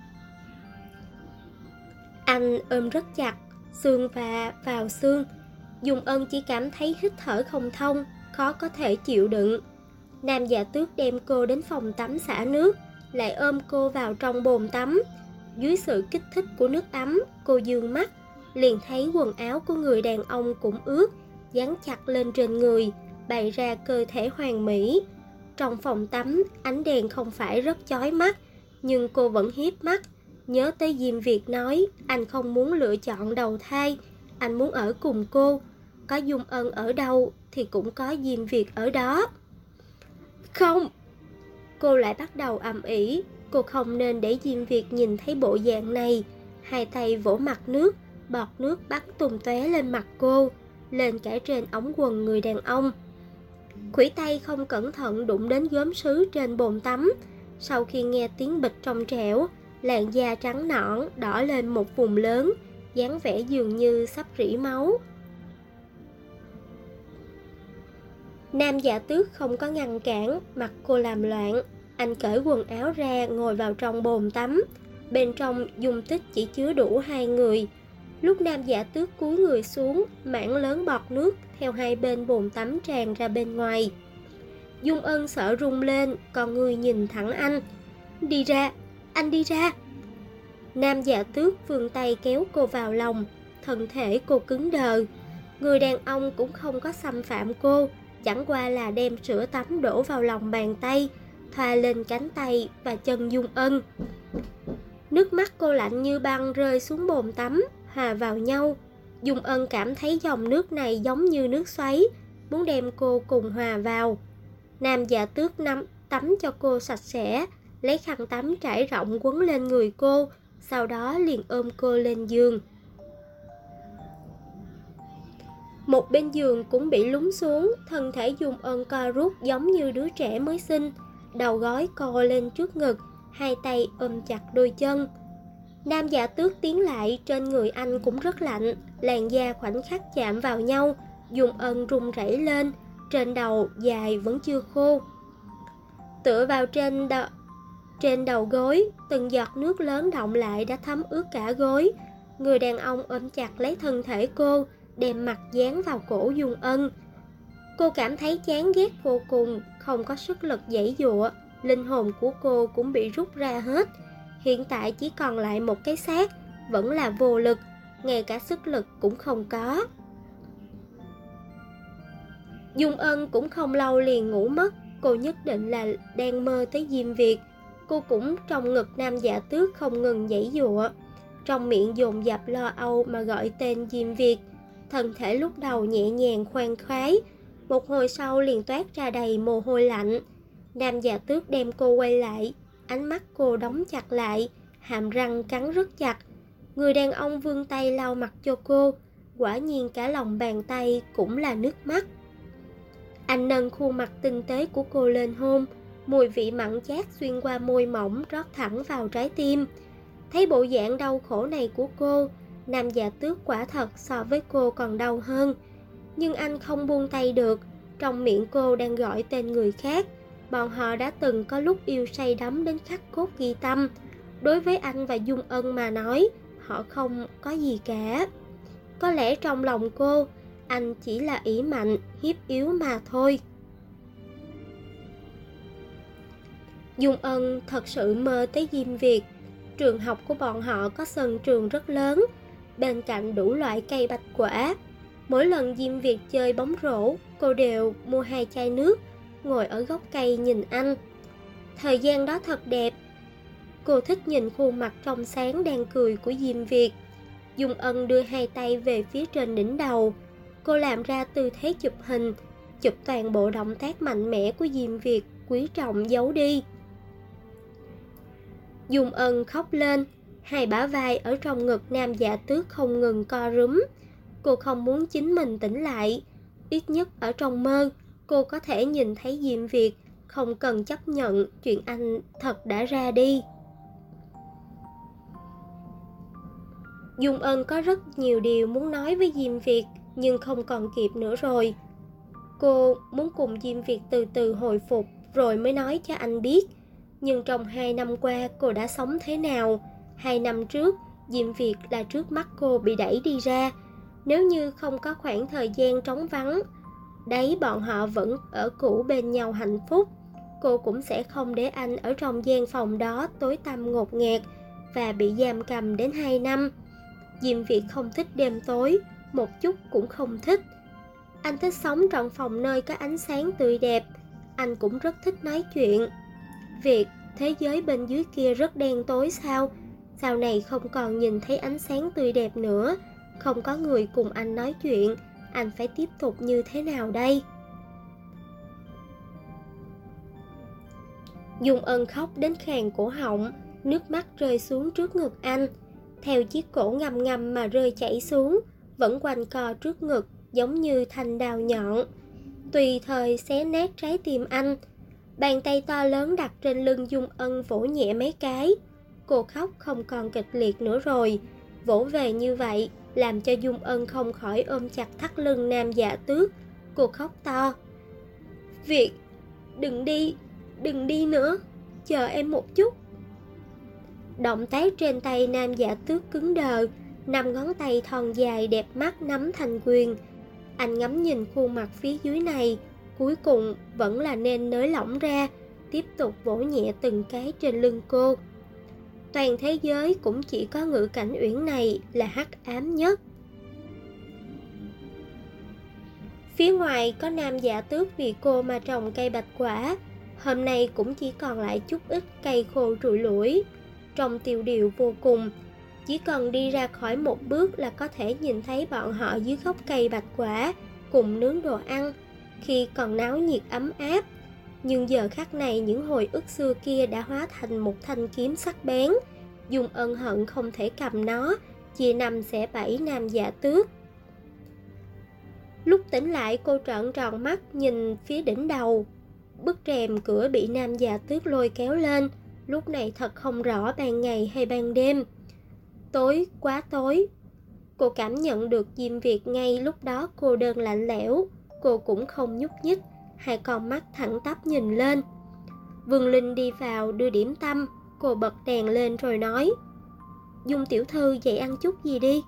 Anh ôm rất chặt, xương và vào xương. Dung Ân chỉ cảm thấy hít thở không thông, khó có thể chịu đựng. Nam Dạ Tước đem cô đến phòng tắm xả nước, lại ôm cô vào trong bồn tắm. Dưới sự kích thích của nước ấm, cô dương mắt, liền thấy quần áo của người đàn ông cũng ướt, dán chặt lên trên người, bày ra cơ thể hoàn mỹ. Trong phòng tắm, ánh đèn không phải rất chói mắt, nhưng cô vẫn hiếp mắt. Nhớ tới Diêm Việt nói, anh không muốn lựa chọn đầu thai, anh muốn ở cùng cô. Có Dung Ân ở đâu thì cũng có Diêm Việt ở đó. Không! Cô lại bắt đầu ầm ĩ. Cô không nên để Diêm Việt nhìn thấy bộ dạng này. Hai tay vỗ mặt nước, bọt nước bắn tung tóe lên mặt cô, lên cả trên ống quần người đàn ông. Khuỷu tay không cẩn thận đụng đến gốm sứ trên bồn tắm. Sau khi nghe tiếng bịch trong trẻo, làn da trắng nõn đỏ lên một vùng lớn, dáng vẻ dường như sắp rỉ máu. Nam Dạ Tước không có ngăn cản, mặt cô làm loạn. Anh cởi quần áo ra ngồi vào trong bồn tắm. Bên trong dung tích chỉ chứa đủ hai người. Lúc Nam Dạ Tước cúi người xuống, mảng lớn bọt nước theo hai bên bồn tắm tràn ra bên ngoài. Dung Ân sợ rung lên, còn người nhìn thẳng anh. Đi ra, anh đi ra. Nam Dạ Tước vươn tay kéo cô vào lòng, thân thể cô cứng đờ. Người đàn ông cũng không có xâm phạm cô, chẳng qua là đem sữa tắm đổ vào lòng bàn tay, thoa lên cánh tay và chân Dung Ân. Nước mắt cô lạnh như băng rơi xuống bồn tắm, hòa vào nhau. Dung Ân cảm thấy dòng nước này giống như nước xoáy, muốn đem cô cùng hòa vào. Nam Dạ Tước tắm cho cô sạch sẽ, lấy khăn tắm trải rộng quấn lên người cô, sau đó liền ôm cô lên giường. Một bên giường cũng bị lún xuống, thân thể Dung Ân co rút giống như đứa trẻ mới sinh, đầu gối co lên trước ngực, hai tay ôm chặt đôi chân. Nam Dạ Tước tiến lại, trên người anh cũng rất lạnh, làn da khoảnh khắc chạm vào nhau, Dung Ân run rẩy lên, trên đầu dài vẫn chưa khô. Tựa vào Trên đầu gối, từng giọt nước lớn đọng lại đã thấm ướt cả gối. Người đàn ông ôm chặt lấy thân thể cô, đem mặt dán vào cổ Dung Ân. Cô cảm thấy chán ghét vô cùng, không có sức lực giãy giụa. Linh hồn của cô cũng bị rút ra hết. Hiện tại chỉ còn lại một cái xác, vẫn là vô lực, ngay cả sức lực cũng không có. Dung Ân cũng không lâu liền ngủ mất. Cô nhất định là đang mơ tới Diêm Việt. Cô cũng trong ngực Nam Dạ Tước không ngừng giãy giụa, trong miệng dồn dập lo âu mà gọi tên Diêm Việt. Thân thể lúc đầu nhẹ nhàng khoan khoái, một hồi sau liền toát ra đầy mồ hôi lạnh. Nam Dạ Tước đem cô quay lại, ánh mắt cô đóng chặt lại, hàm răng cắn rất chặt. Người đàn ông vươn tay lau mặt cho cô, quả nhiên cả lòng bàn tay cũng là nước mắt. Anh nâng khuôn mặt tinh tế của cô lên hôn, mùi vị mặn chát xuyên qua môi mỏng rót thẳng vào trái tim. Thấy bộ dạng đau khổ này của cô, Nam Dạ Tước quả thật so với cô còn đau hơn. Nhưng anh không buông tay được, trong miệng cô đang gọi tên người khác. Bọn họ đã từng có lúc yêu say đắm đến khắc cốt ghi tâm. Đối với anh và Dung Ân mà nói, họ không có gì cả. Có lẽ trong lòng cô, anh chỉ là ỷ mạnh, hiếp yếu mà thôi. Dung Ân thật sự mơ tới Diêm Việt. Trường học của bọn họ có sân trường rất lớn, bên cạnh đủ loại cây bạch quả. Mỗi lần Diêm Việt chơi bóng rổ, cô đều mua 2 chai nước, ngồi ở gốc cây nhìn anh. Thời gian đó thật đẹp. Cô thích nhìn khuôn mặt trong sáng đang cười của Diêm Việt. Dung Ân đưa 2 tay về phía trên đỉnh đầu. Cô làm ra tư thế chụp hình, chụp toàn bộ động tác mạnh mẽ của Diêm Việt, quý trọng giấu đi. Dung Ân khóc lên, 2 bả vai ở trong ngực Nam Dạ Tước không ngừng co rúm. Cô không muốn chính mình tỉnh lại. Ít nhất ở trong mơ, cô có thể nhìn thấy Diêm Việt, không cần chấp nhận chuyện anh thật đã ra đi. Dung Ân có rất nhiều điều muốn nói với Diêm Việt, nhưng không còn kịp nữa rồi. Cô muốn cùng Diêm Việt từ từ hồi phục rồi mới nói cho anh biết. Nhưng trong 2 năm qua cô đã sống thế nào? 2 năm trước, Diêm Việt là trước mắt cô bị đẩy đi ra. Nếu như không có khoảng thời gian trống vắng, đấy bọn họ vẫn ở cũ bên nhau hạnh phúc, cô cũng sẽ không để anh ở trong gian phòng đó tối tăm ngột ngạt và bị giam cầm đến 2 năm. Diêm Việt không thích đêm tối, một chút cũng không thích. Anh thích sống trong phòng nơi có ánh sáng tươi đẹp. Anh cũng rất thích nói chuyện. Việt, thế giới bên dưới kia rất đen tối sao? Sau này không còn nhìn thấy ánh sáng tươi đẹp nữa, không có người cùng anh nói chuyện, anh phải tiếp tục như thế nào đây? Dung Ân khóc đến khàn cổ họng, nước mắt rơi xuống trước ngực anh, theo chiếc cổ ngầm ngầm mà rơi chảy xuống, vẫn quanh co trước ngực giống như thanh đao nhọn, tùy thời xé nát trái tim anh. Bàn tay to lớn đặt trên lưng Dung Ân vỗ nhẹ mấy cái. Cô khóc không còn kịch liệt nữa rồi. Vỗ về như vậy làm cho Dung Ân không khỏi ôm chặt thắt lưng Nam Dạ Tước. Cô khóc to. Việt, đừng đi nữa, chờ em một chút. Động tác trên tay Nam Dạ Tước cứng đờ, 5 ngón tay thon dài đẹp mắt nắm thành quyền. Anh ngắm nhìn khuôn mặt phía dưới này, cuối cùng vẫn là nên nới lỏng ra, tiếp tục vỗ nhẹ từng cái trên lưng cô. Toàn thế giới cũng chỉ có Ngự Cảnh Uyển này là hắc ám nhất. Phía ngoài có Nam Dạ Tước vì cô mà trồng cây bạch quả, hôm nay cũng chỉ còn lại chút ít cây khô trụi lủi. Trông tiêu điều vô cùng, chỉ cần đi ra khỏi một bước là có thể nhìn thấy bọn họ dưới gốc cây bạch quả cùng nướng đồ ăn, khi còn náo nhiệt ấm áp. Nhưng giờ khắc này những hồi ức xưa kia đã hóa thành một thanh kiếm sắc bén. Dung Ân hận không thể cầm nó, chia năm xẻ bảy Nam Dạ Tước. Lúc tỉnh lại cô trợn tròn mắt nhìn phía đỉnh đầu. Bức rèm cửa bị Nam Dạ Tước lôi kéo lên, lúc này thật không rõ ban ngày hay ban đêm. Tối, quá tối. Cô cảm nhận được Diêm Việt ngay lúc đó cô đơn lạnh lẽo. Cô cũng không nhúc nhích, hai con mắt thẳng tắp nhìn lên. Vương Linh đi vào đưa điểm tâm, cô bật đèn lên rồi nói: Dung tiểu thư dậy ăn chút gì đi.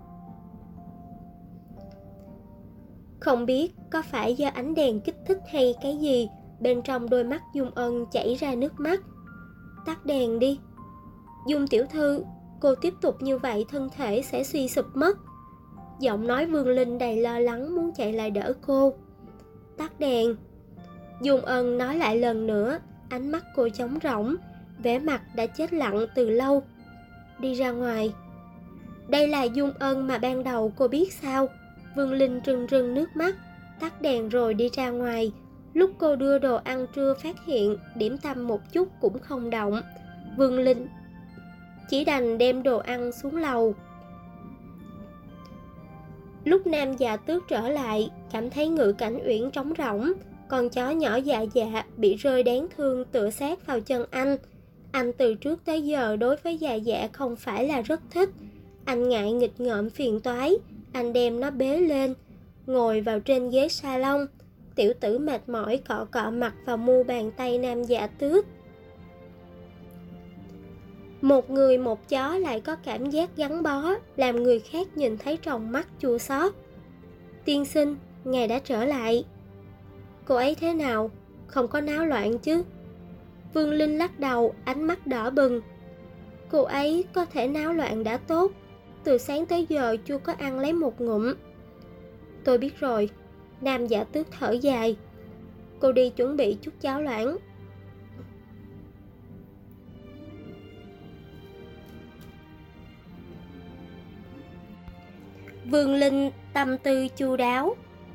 Không biết có phải do ánh đèn kích thích hay cái gì, bên trong đôi mắt Dung Ân chảy ra nước mắt. Tắt đèn đi. Dung tiểu thư, cô tiếp tục như vậy thân thể sẽ suy sụp mất. Giọng nói Vương Linh đầy lo lắng muốn chạy lại đỡ cô. Tắt đèn. Dung Ân nói lại lần nữa, ánh mắt cô trống rỗng, vẻ mặt đã chết lặng từ lâu. Đi ra ngoài. Đây là Dung Ân mà ban đầu cô biết sao? Vương Linh rưng rưng nước mắt, tắt đèn rồi đi ra ngoài. Lúc cô đưa đồ ăn trưa phát hiện điểm tâm một chút cũng không động. Vương Linh chỉ đành đem đồ ăn xuống lầu. Lúc Nam Dạ Tước trở lại, cảm thấy ngự cảnh uyển trống rỗng. Con chó nhỏ Dạ Dạ bị rơi đáng thương tựa sát vào chân anh. Anh từ trước tới giờ đối với Dạ Dạ không phải là rất thích. Anh ngại nghịch ngợm phiền toái, anh đem nó bế lên, ngồi vào trên ghế salon. Tiểu tử mệt mỏi cọ cọ mặt vào mu bàn tay Nam Dạ Tước. Một người một chó lại có cảm giác gắn bó, làm người khác nhìn thấy trong mắt chua xót. Tiên sinh, ngài đã trở lại. Cô ấy thế nào? Không có náo loạn chứ? Vương Linh lắc đầu, ánh mắt đỏ bừng. Cô ấy có thể náo loạn đã tốt. Từ sáng tới giờ chưa có ăn lấy một ngụm. Tôi biết rồi. Nam Dạ Tước thở dài. Cô đi chuẩn bị chút cháo loãng. Vương Linh tâm tư chu đáo.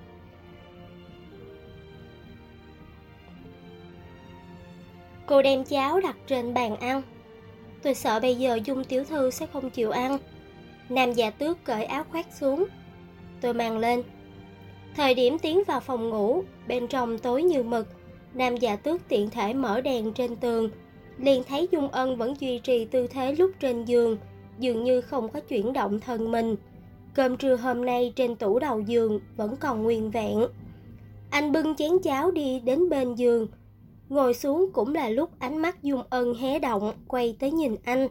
Cô đem cháo đặt trên bàn ăn. Tôi sợ bây giờ Dung tiểu thư sẽ không chịu ăn. Nam Dạ Tước cởi áo khoác xuống. Tôi mang lên. Thời điểm tiến vào phòng ngủ, bên trong tối như mực. Nam Dạ Tước tiện thể mở đèn trên tường, liền thấy Dung Ân vẫn duy trì tư thế lúc trên giường, dường như không có chuyển động thân mình. Cơm trưa hôm nay trên tủ đầu giường vẫn còn nguyên vẹn. Anh bưng chén cháo đi đến bên giường, ngồi xuống cũng là lúc ánh mắt Dung Ân hé động, quay tới nhìn anh.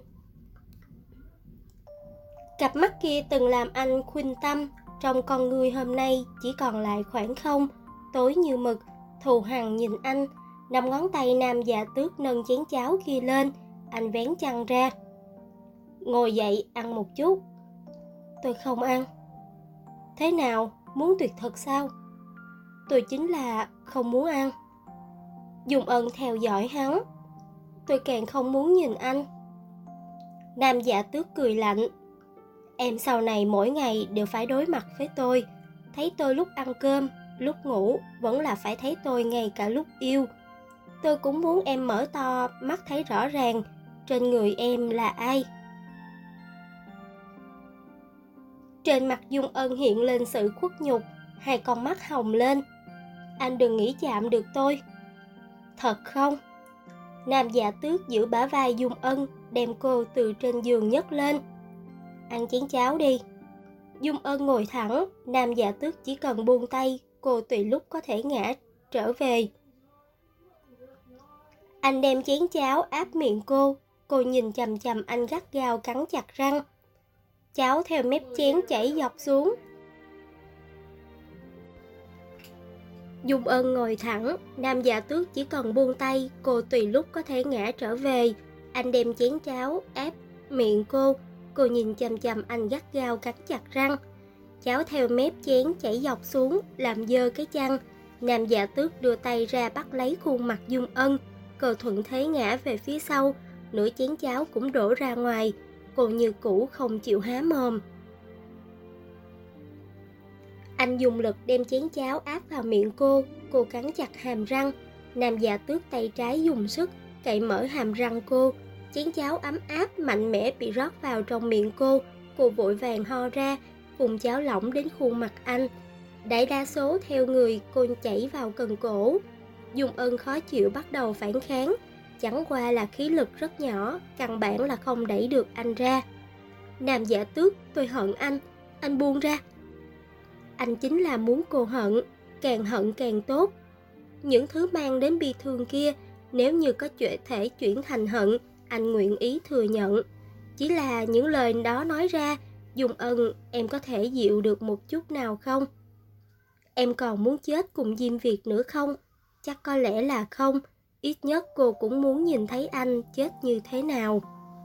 Cặp mắt kia từng làm anh khuynh tâm, trong con người hôm nay chỉ còn lại khoảng không, tối như mực, thù hằn nhìn anh. 5 ngón tay Nam Dạ Tước nâng chén cháo kia lên, anh vén chăn ra. Ngồi dậy ăn một chút. Tôi không ăn. Thế nào, muốn tuyệt thực sao? Tôi chính là không muốn ăn. Dung Ân theo dõi hắn. Tôi càng không muốn nhìn anh. Nam Dạ Tước cười lạnh. Em sau này mỗi ngày đều phải đối mặt với tôi. Thấy tôi lúc ăn cơm, lúc ngủ, vẫn là phải thấy tôi ngay cả lúc yêu. Tôi cũng muốn em mở to mắt thấy rõ ràng trên người em là ai. Trên mặt Dung Ân hiện lên sự khuất nhục, hai con mắt hồng lên. Anh đừng nghĩ chạm được tôi. Thật không? Nam Dạ Tước giữ bả vai Dung Ân, đem cô từ trên giường nhấc lên. Ăn chén cháo đi. Dung Ân ngồi thẳng, Nam Dạ Tước chỉ cần buông tay, cô tùy lúc có thể ngã trở về. Anh đem chén cháo áp miệng cô nhìn chằm chằm anh gắt gao cắn chặt răng. Cháo theo mép chén chảy dọc xuống. Dung Ân ngồi thẳng, Nam Dạ Tước chỉ cần buông tay, cô tùy lúc có thể ngã trở về. Anh đem chén cháo ép miệng cô nhìn chằm chằm anh gắt gao cắn chặt răng. Cháo theo mép chén chảy dọc xuống, làm dơ cái chăn. Nam Dạ Tước đưa tay ra bắt lấy khuôn mặt Dung Ân, cô thuận thế ngã về phía sau, nửa chén cháo cũng đổ ra ngoài. Cô như cũ không chịu há mồm. Anh dùng lực đem chén cháo áp vào miệng cô cắn chặt hàm răng. Nam Dạ Tước tay trái dùng sức cậy mở hàm răng cô. Chén cháo ấm áp mạnh mẽ bị rót vào trong miệng cô vội vàng ho ra, vùng cháo lỏng đến khuôn mặt anh. Đại đa số theo người cô chảy vào cần cổ. Dung Ân khó chịu bắt đầu phản kháng, chẳng qua là khí lực rất nhỏ, căn bản là không đẩy được anh ra. Nam Dạ Tước, tôi hận anh buông ra. Anh chính là muốn cô hận càng tốt. Những thứ mang đến bi thương kia, Nếu như có thể chuyển thành hận, anh nguyện ý thừa nhận. Chỉ là những lời đó nói ra, Dung Ân, em có thể dịu được một chút nào không? Em còn muốn chết cùng Diêm Việt nữa không? Chắc có lẽ là không. Ít nhất cô cũng muốn nhìn thấy anh chết như thế nào.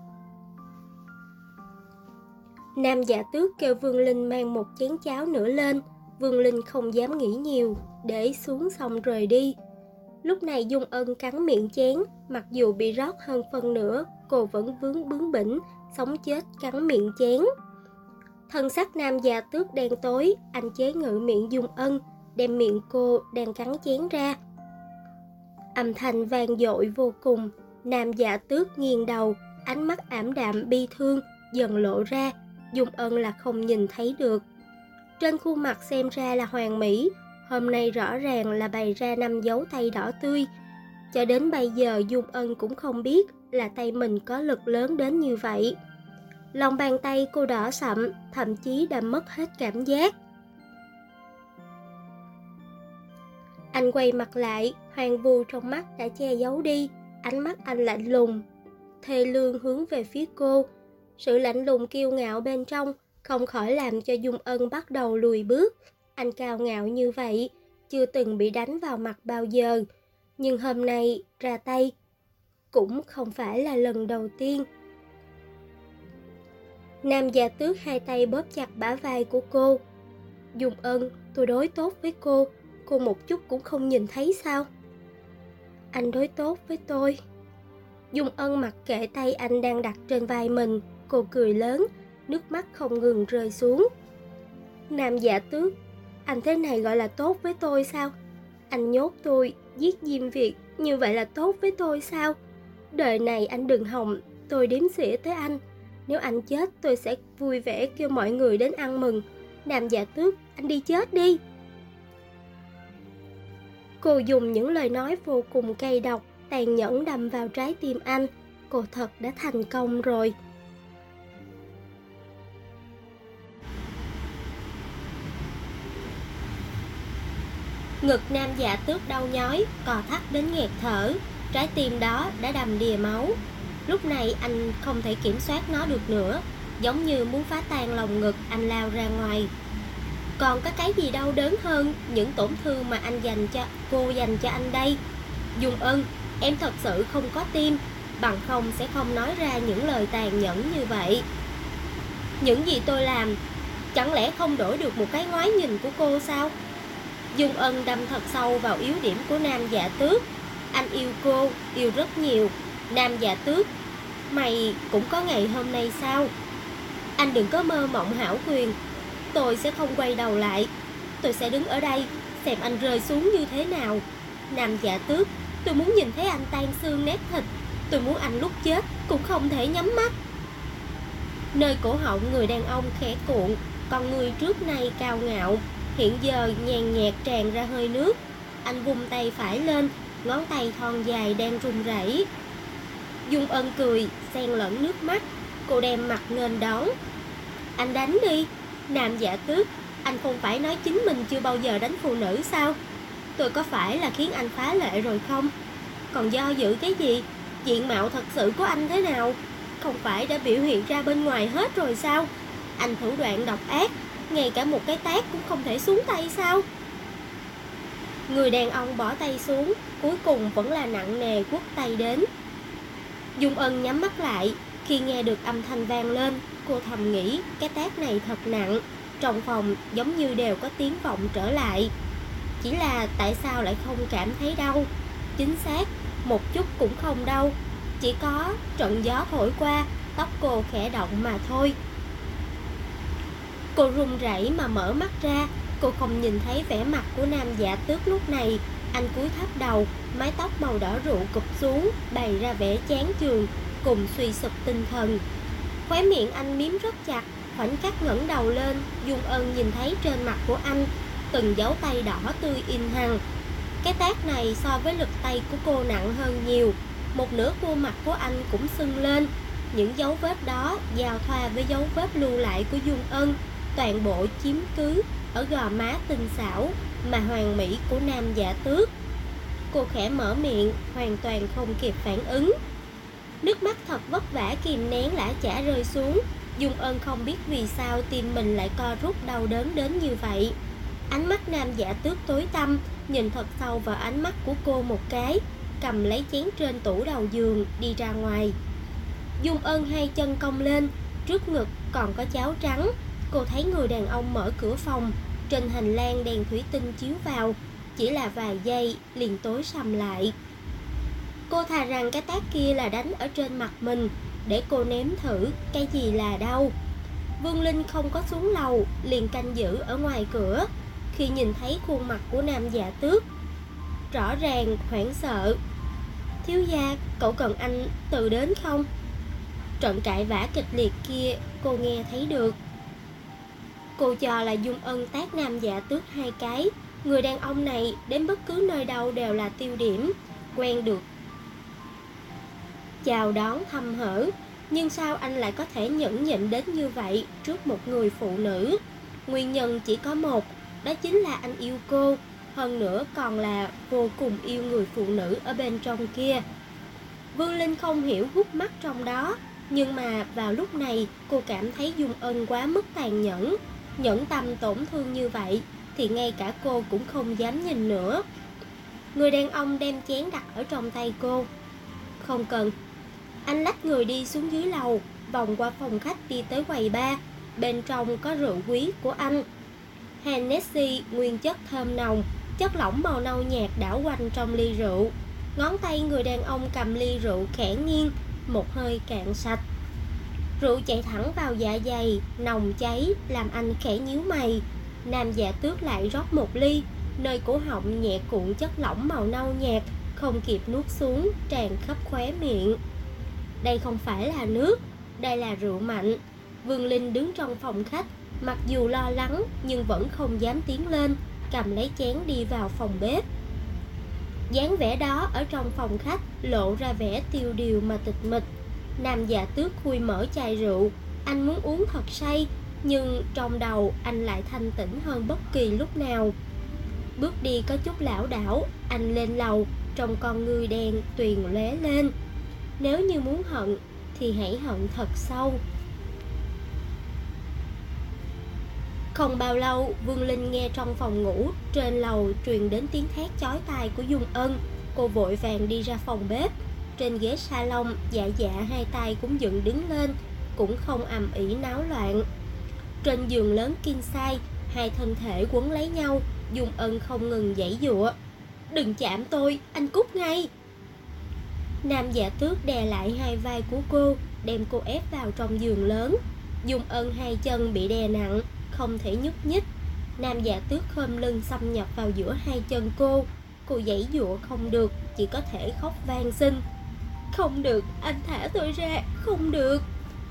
Nam Dạ Tước kêu Vương Linh mang một chén cháo nữa lên. Vương Linh không dám nghĩ nhiều, để xuống xong rời đi. Lúc này Dung Ân cắn miệng chén, mặc dù bị rót hơn phân nửa, cô vẫn bướng bỉnh, sống chết cắn miệng chén. Thân sắc Nam Dạ Tước đen tối, anh chế ngự miệng Dung Ân, đem miệng cô đang cắn chén ra. Âm thanh vang dội vô cùng, Nam Dạ Tước nghiêng đầu, ánh mắt ảm đạm bi thương dần lộ ra, Dung Ân là không nhìn thấy được. Trên khuôn mặt xem ra là hoàn mỹ, hôm nay rõ ràng là bày ra 5 dấu tay đỏ tươi. Cho đến bây giờ Dung Ân cũng không biết là tay mình có lực lớn đến như vậy. Lòng bàn tay cô đỏ sậm, thậm chí đã mất hết cảm giác. Anh quay mặt lại, hoang vu trong mắt đã che giấu đi, ánh mắt anh lạnh lùng, thê lương hướng về phía cô. Sự lạnh lùng kiêu ngạo bên trong không khỏi làm cho Dung Ân bắt đầu lùi bước. Anh cao ngạo như vậy, chưa từng bị đánh vào mặt bao giờ, nhưng hôm nay ra tay cũng không phải là lần đầu tiên. Nam Dạ Tước hai tay bóp chặt bả vai của cô. Dung Ân, tôi đối tốt với cô một chút cũng không nhìn thấy sao? Anh đối tốt với tôi. Dung Ân mặc kệ tay anh đang đặt trên vai mình, cô cười lớn, nước mắt không ngừng rơi xuống. Nam Dạ Tước, anh thế này gọi là tốt với tôi sao? Anh nhốt tôi, giết Diêm Việt, như vậy là tốt với tôi sao? Đời này anh đừng hòng tôi đếm xỉa tới anh. Nếu anh chết tôi sẽ vui vẻ kêu mọi người đến ăn mừng. Nam Dạ Tước, anh đi chết đi. Cô dùng những lời nói vô cùng cay độc, tàn nhẫn đâm vào trái tim anh. Cô thật đã thành công rồi. Ngực Nam Dạ Tước đau nhói, cò thắt đến nghẹt thở. Trái tim đó đã đầm đìa máu. Lúc này anh không thể kiểm soát nó được nữa, giống như muốn phá tan lồng ngực, anh lao ra ngoài. Còn có cái gì đau đớn hơn những tổn thương mà cô dành cho anh đây? Dung Ân, em thật sự không có tim, bằng không sẽ không nói ra những lời tàn nhẫn như vậy. Những gì tôi làm, chẳng lẽ không đổi được một cái ngoái nhìn của cô sao? Dung Ân đâm thật sâu vào yếu điểm của Nam Dạ Tước. Anh yêu cô, yêu rất nhiều. Nam Dạ Tước, mày cũng có ngày hôm nay sao? Anh đừng có mơ mộng hão quyền. Tôi sẽ không quay đầu lại. Tôi sẽ đứng ở đây xem anh rơi xuống như thế nào. Nam Dạ Tước, tôi muốn nhìn thấy anh tan xương nát thịt. Tôi muốn anh lúc chết cũng không thể nhắm mắt. Nơi cổ họng người đàn ông khẽ cuộn, còn người trước nay cao ngạo hiện giờ nhàn nhạt tràn ra hơi nước. Anh vung tay phải lên, ngón tay thon dài đang run rẩy. Dung Ân cười, xen lẫn nước mắt. Cô đem mặt nghênh đón. Anh đánh đi. Nam Dạ Tước, anh không phải nói chính mình chưa bao giờ đánh phụ nữ sao? Tôi có phải là khiến anh phá lệ rồi không? Còn do dự cái gì? Diện mạo thật sự của anh thế nào? Không phải đã biểu hiện ra bên ngoài hết rồi sao? Anh thủ đoạn độc ác, ngay cả một cái tát cũng không thể xuống tay sao? Người đàn ông bỏ tay xuống, cuối cùng vẫn là nặng nề quất tay đến. Dung Ân nhắm mắt lại, khi nghe được âm thanh vang lên, cô thầm nghĩ cái tát này thật nặng. Trong phòng giống như đều có tiếng vọng trở lại. Chỉ là tại sao lại không cảm thấy đau? Chính xác, một chút cũng không đau. Chỉ có trận gió thổi qua, tóc cô khẽ động mà thôi. Cô run rẩy mà mở mắt ra. Cô không nhìn thấy vẻ mặt của Nam Dạ Tước lúc này. Anh cúi thấp đầu, mái tóc màu đỏ rượu cụp xuống, bày ra vẻ chán chường cùng suy sụp tinh thần. Khóe miệng anh miếm rất chặt. Khoảnh khắc ngẩng đầu lên, Dung Ân nhìn thấy trên mặt của anh từng dấu tay đỏ tươi in hằn. Cái tát này so với lực tay của cô nặng hơn nhiều. Một nửa khuôn mặt của anh cũng sưng lên. Những dấu vết đó giao thoa với dấu vết lưu lại của Dung Ân, toàn bộ chiếm cứ ở gò má tinh xảo mà hoàn mỹ của Nam Dạ Tước. Cô khẽ mở miệng, hoàn toàn không kịp phản ứng. Nước mắt thật vất vả kìm nén lã chả rơi xuống. Dung Ân không biết vì sao tim mình lại co rút đau đớn đến như vậy. Ánh mắt Nam Dạ Tước tối tăm, nhìn thật sâu vào ánh mắt của cô một cái, cầm lấy chén trên tủ đầu giường đi ra ngoài. Dung Ân hai chân cong lên, trước ngực còn có cháo trắng. Cô thấy người đàn ông mở cửa phòng, trên hành lang đèn thủy tinh chiếu vào, chỉ là vài giây liền tối sầm lại. Cô thà rằng cái tát kia là đánh ở trên mặt mình, để cô nếm thử cái gì là đau. Vương Linh không có xuống lầu, liền canh giữ ở ngoài cửa. Khi nhìn thấy khuôn mặt của Nam Dạ Tước, rõ ràng hoảng sợ. Thiếu gia, cậu cần anh tự đến không? Trận cãi vã kịch liệt kia cô nghe thấy được. Cô cho là Dung Ân tát Nam Dạ Tước hai cái. Người đàn ông này đến bất cứ nơi đâu đều là tiêu điểm, quen được chào đón thăm hở. Nhưng sao anh lại có thể nhẫn nhịn đến như vậy trước một người phụ nữ? Nguyên nhân chỉ có một, đó chính là anh yêu cô, hơn nữa còn là vô cùng yêu người phụ nữ ở bên trong kia. Vương Linh không hiểu hút mắt trong đó, nhưng mà vào lúc này cô cảm thấy Dung Ân quá mức tàn nhẫn. Nhẫn tâm tổn thương như vậy thì ngay cả cô cũng không dám nhìn nữa. Người đàn ông đem chén đặt ở trong tay cô. Không cần. Anh lách người đi xuống dưới lầu, vòng qua phòng khách đi tới quầy bar. Bên trong có rượu quý của anh, Hennessy nguyên chất thơm nồng, chất lỏng màu nâu nhạt đảo quanh trong ly rượu. Ngón tay người đàn ông cầm ly rượu khẽ nghiêng, một hơi cạn sạch. Rượu chạy thẳng vào dạ dày, nồng cháy, làm anh khẽ nhíu mày. Nam Dạ Tước lại rót một ly, nơi cổ họng nhẹ cuộn chất lỏng màu nâu nhạt, không kịp nuốt xuống, tràn khắp khóe miệng. Đây không phải là nước, đây là rượu mạnh. Vương Linh đứng trong phòng khách, mặc dù lo lắng nhưng vẫn không dám tiến lên, cầm lấy chén đi vào phòng bếp. dáng vẻ đó ở trong phòng khách lộ ra vẻ tiêu điều mà tịch mịch. Nam Dạ Tước khui mở chai rượu, anh muốn uống thật say, nhưng trong đầu anh lại thanh tĩnh hơn bất kỳ lúc nào. Bước đi có chút lảo đảo, anh lên lầu, trong con ngươi đen tuyền lóe lên. Nếu như muốn hận thì hãy hận thật sâu. Không bao lâu, Vương Linh nghe trong phòng ngủ trên lầu truyền đến tiếng thét chói tai của Dung Ân. Cô vội vàng đi ra phòng bếp. Trên ghế salon, Dạ Dạ hai tay cũng dựng đứng lên, cũng không ầm ĩ náo loạn. Trên giường lớn king size, hai thân thể quấn lấy nhau. Dung Ân không ngừng giãy giụa. "Đừng chạm tôi, anh cút ngay!" Nam Dạ Tước đè lại hai vai của cô, đem cô ép vào trong giường lớn. Dung Ân hai chân bị đè nặng, không thể nhúc nhích. Nam Dạ Tước khom lưng xâm nhập vào giữa hai chân cô. Cô giãy giụa không được, chỉ có thể khóc van xin. "Không được, anh thả tôi ra, không được!"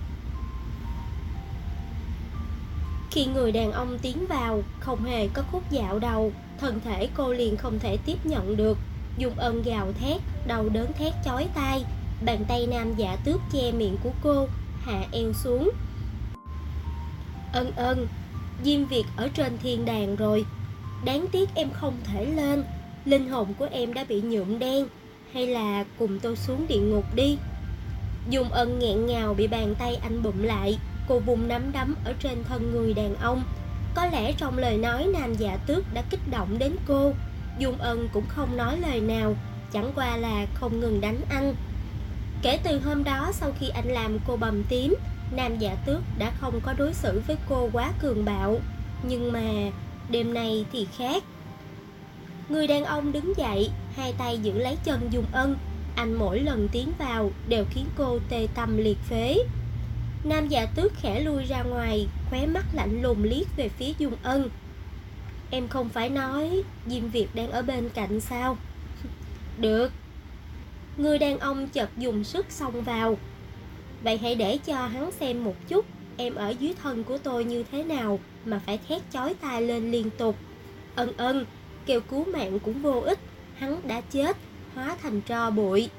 Khi người đàn ông tiến vào, không hề có khúc dạo đầu, thân thể cô liền không thể tiếp nhận được. Dung Ân gào thét, đau đớn thét chói tai. Bàn tay Nam Dạ Tước che miệng của cô, hạ eo xuống. "Ân Ân, Diêm Việt ở trên thiên đàng rồi. Đáng tiếc em không thể lên. Linh hồn của em đã bị nhuộm đen. Hay là cùng tôi xuống địa ngục đi." Dung Ân nghẹn ngào bị bàn tay anh bụm lại. Cô vùng nắm đấm ở trên thân người đàn ông. Có lẽ trong lời nói Nam Dạ Tước đã kích động đến cô. Dung Ân cũng không nói lời nào, chẳng qua là không ngừng đánh anh. Kể từ hôm đó, sau khi anh làm cô bầm tím, Nam Dạ Tước đã không có đối xử với cô quá cường bạo. Nhưng mà đêm nay thì khác. Người đàn ông đứng dậy, hai tay giữ lấy chân Dung Ân. Anh mỗi lần tiến vào đều khiến cô tê tâm liệt phế. Nam Dạ Tước khẽ lui ra ngoài, khóe mắt lạnh lùng liếc về phía Dung Ân. "Em không phải nói Diêm Việt đang ở bên cạnh sao?" "Được." Người đàn ông chợt dùng sức xông vào. "Vậy hãy để cho hắn xem một chút em ở dưới thân của tôi như thế nào mà phải thét chói tai lên liên tục. Ân Ân, kêu cứu mạng cũng vô ích, hắn đã chết, hóa thành tro bụi."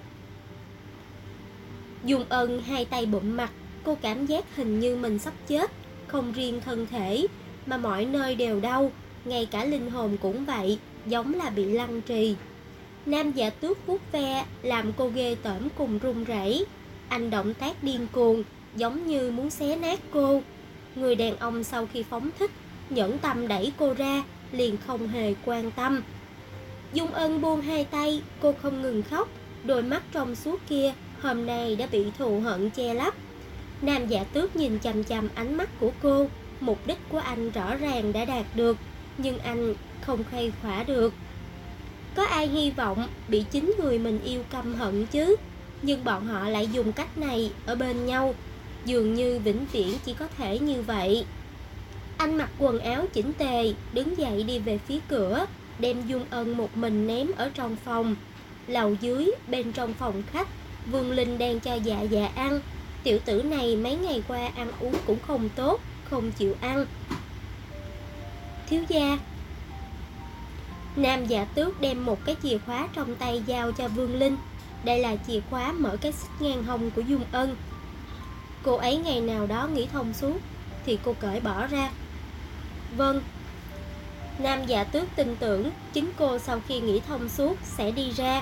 Dung Ân hai tay bụm mặt. Cô cảm giác hình như mình sắp chết. Không riêng thân thể mà mọi nơi đều đau, ngay cả linh hồn cũng vậy, giống là bị lăng trì. Nam Dạ Tước vuốt ve làm cô ghê tởm cùng run rẩy. Anh động tác điên cuồng, giống như muốn xé nát cô. Người đàn ông sau khi phóng thích, nhẫn tâm đẩy cô ra, liền không hề quan tâm. Dung Ân buông hai tay, cô không ngừng khóc. Đôi mắt trong suốt kia hôm nay đã bị thù hận che lấp. Nam Dạ Tước nhìn chằm chằm ánh mắt của cô. Mục đích của anh rõ ràng đã đạt được, nhưng anh không khai khỏa được. Có ai hy vọng bị chính người mình yêu căm hận chứ? Nhưng bọn họ lại dùng cách này ở bên nhau. Dường như vĩnh viễn chỉ có thể như vậy. Anh mặc quần áo chỉnh tề, đứng dậy đi về phía cửa, đem Dung Ân một mình ném ở trong phòng. Lầu dưới, bên trong phòng khách, Vương Linh đang cho Dạ Dạ ăn. Tiểu tử này mấy ngày qua ăn uống cũng không tốt, không chịu ăn. Thiếu gia. Nam Dạ Tước đem một cái chìa khóa trong tay giao cho Vương Linh. Đây là chìa khóa mở cái xích ngang hông của Dung Ân. Cô ấy ngày nào đó nghĩ thông suốt thì cô cởi bỏ ra. Vâng. Nam Dạ Tước tin tưởng chính cô sau khi nghĩ thông suốt sẽ đi ra.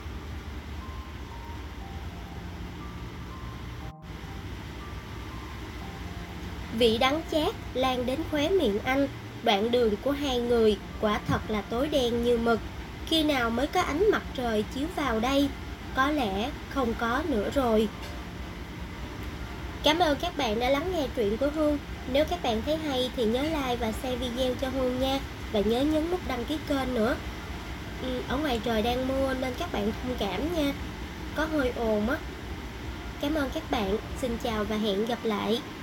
Vị đắng chát lan đến khóe miệng anh. Đoạn đường của hai người quả thật là tối đen như mực. Khi nào mới có ánh mặt trời chiếu vào đây? Có lẽ không có nữa rồi. Cảm ơn các bạn đã lắng nghe truyện của Hương. Nếu các bạn thấy hay thì nhớ like và share video cho Hương nha. Và nhớ nhấn nút đăng ký kênh nữa. Ở ngoài trời đang mưa nên các bạn thông cảm nha. Có hơi ồn á. Cảm ơn các bạn. Xin chào và hẹn gặp lại.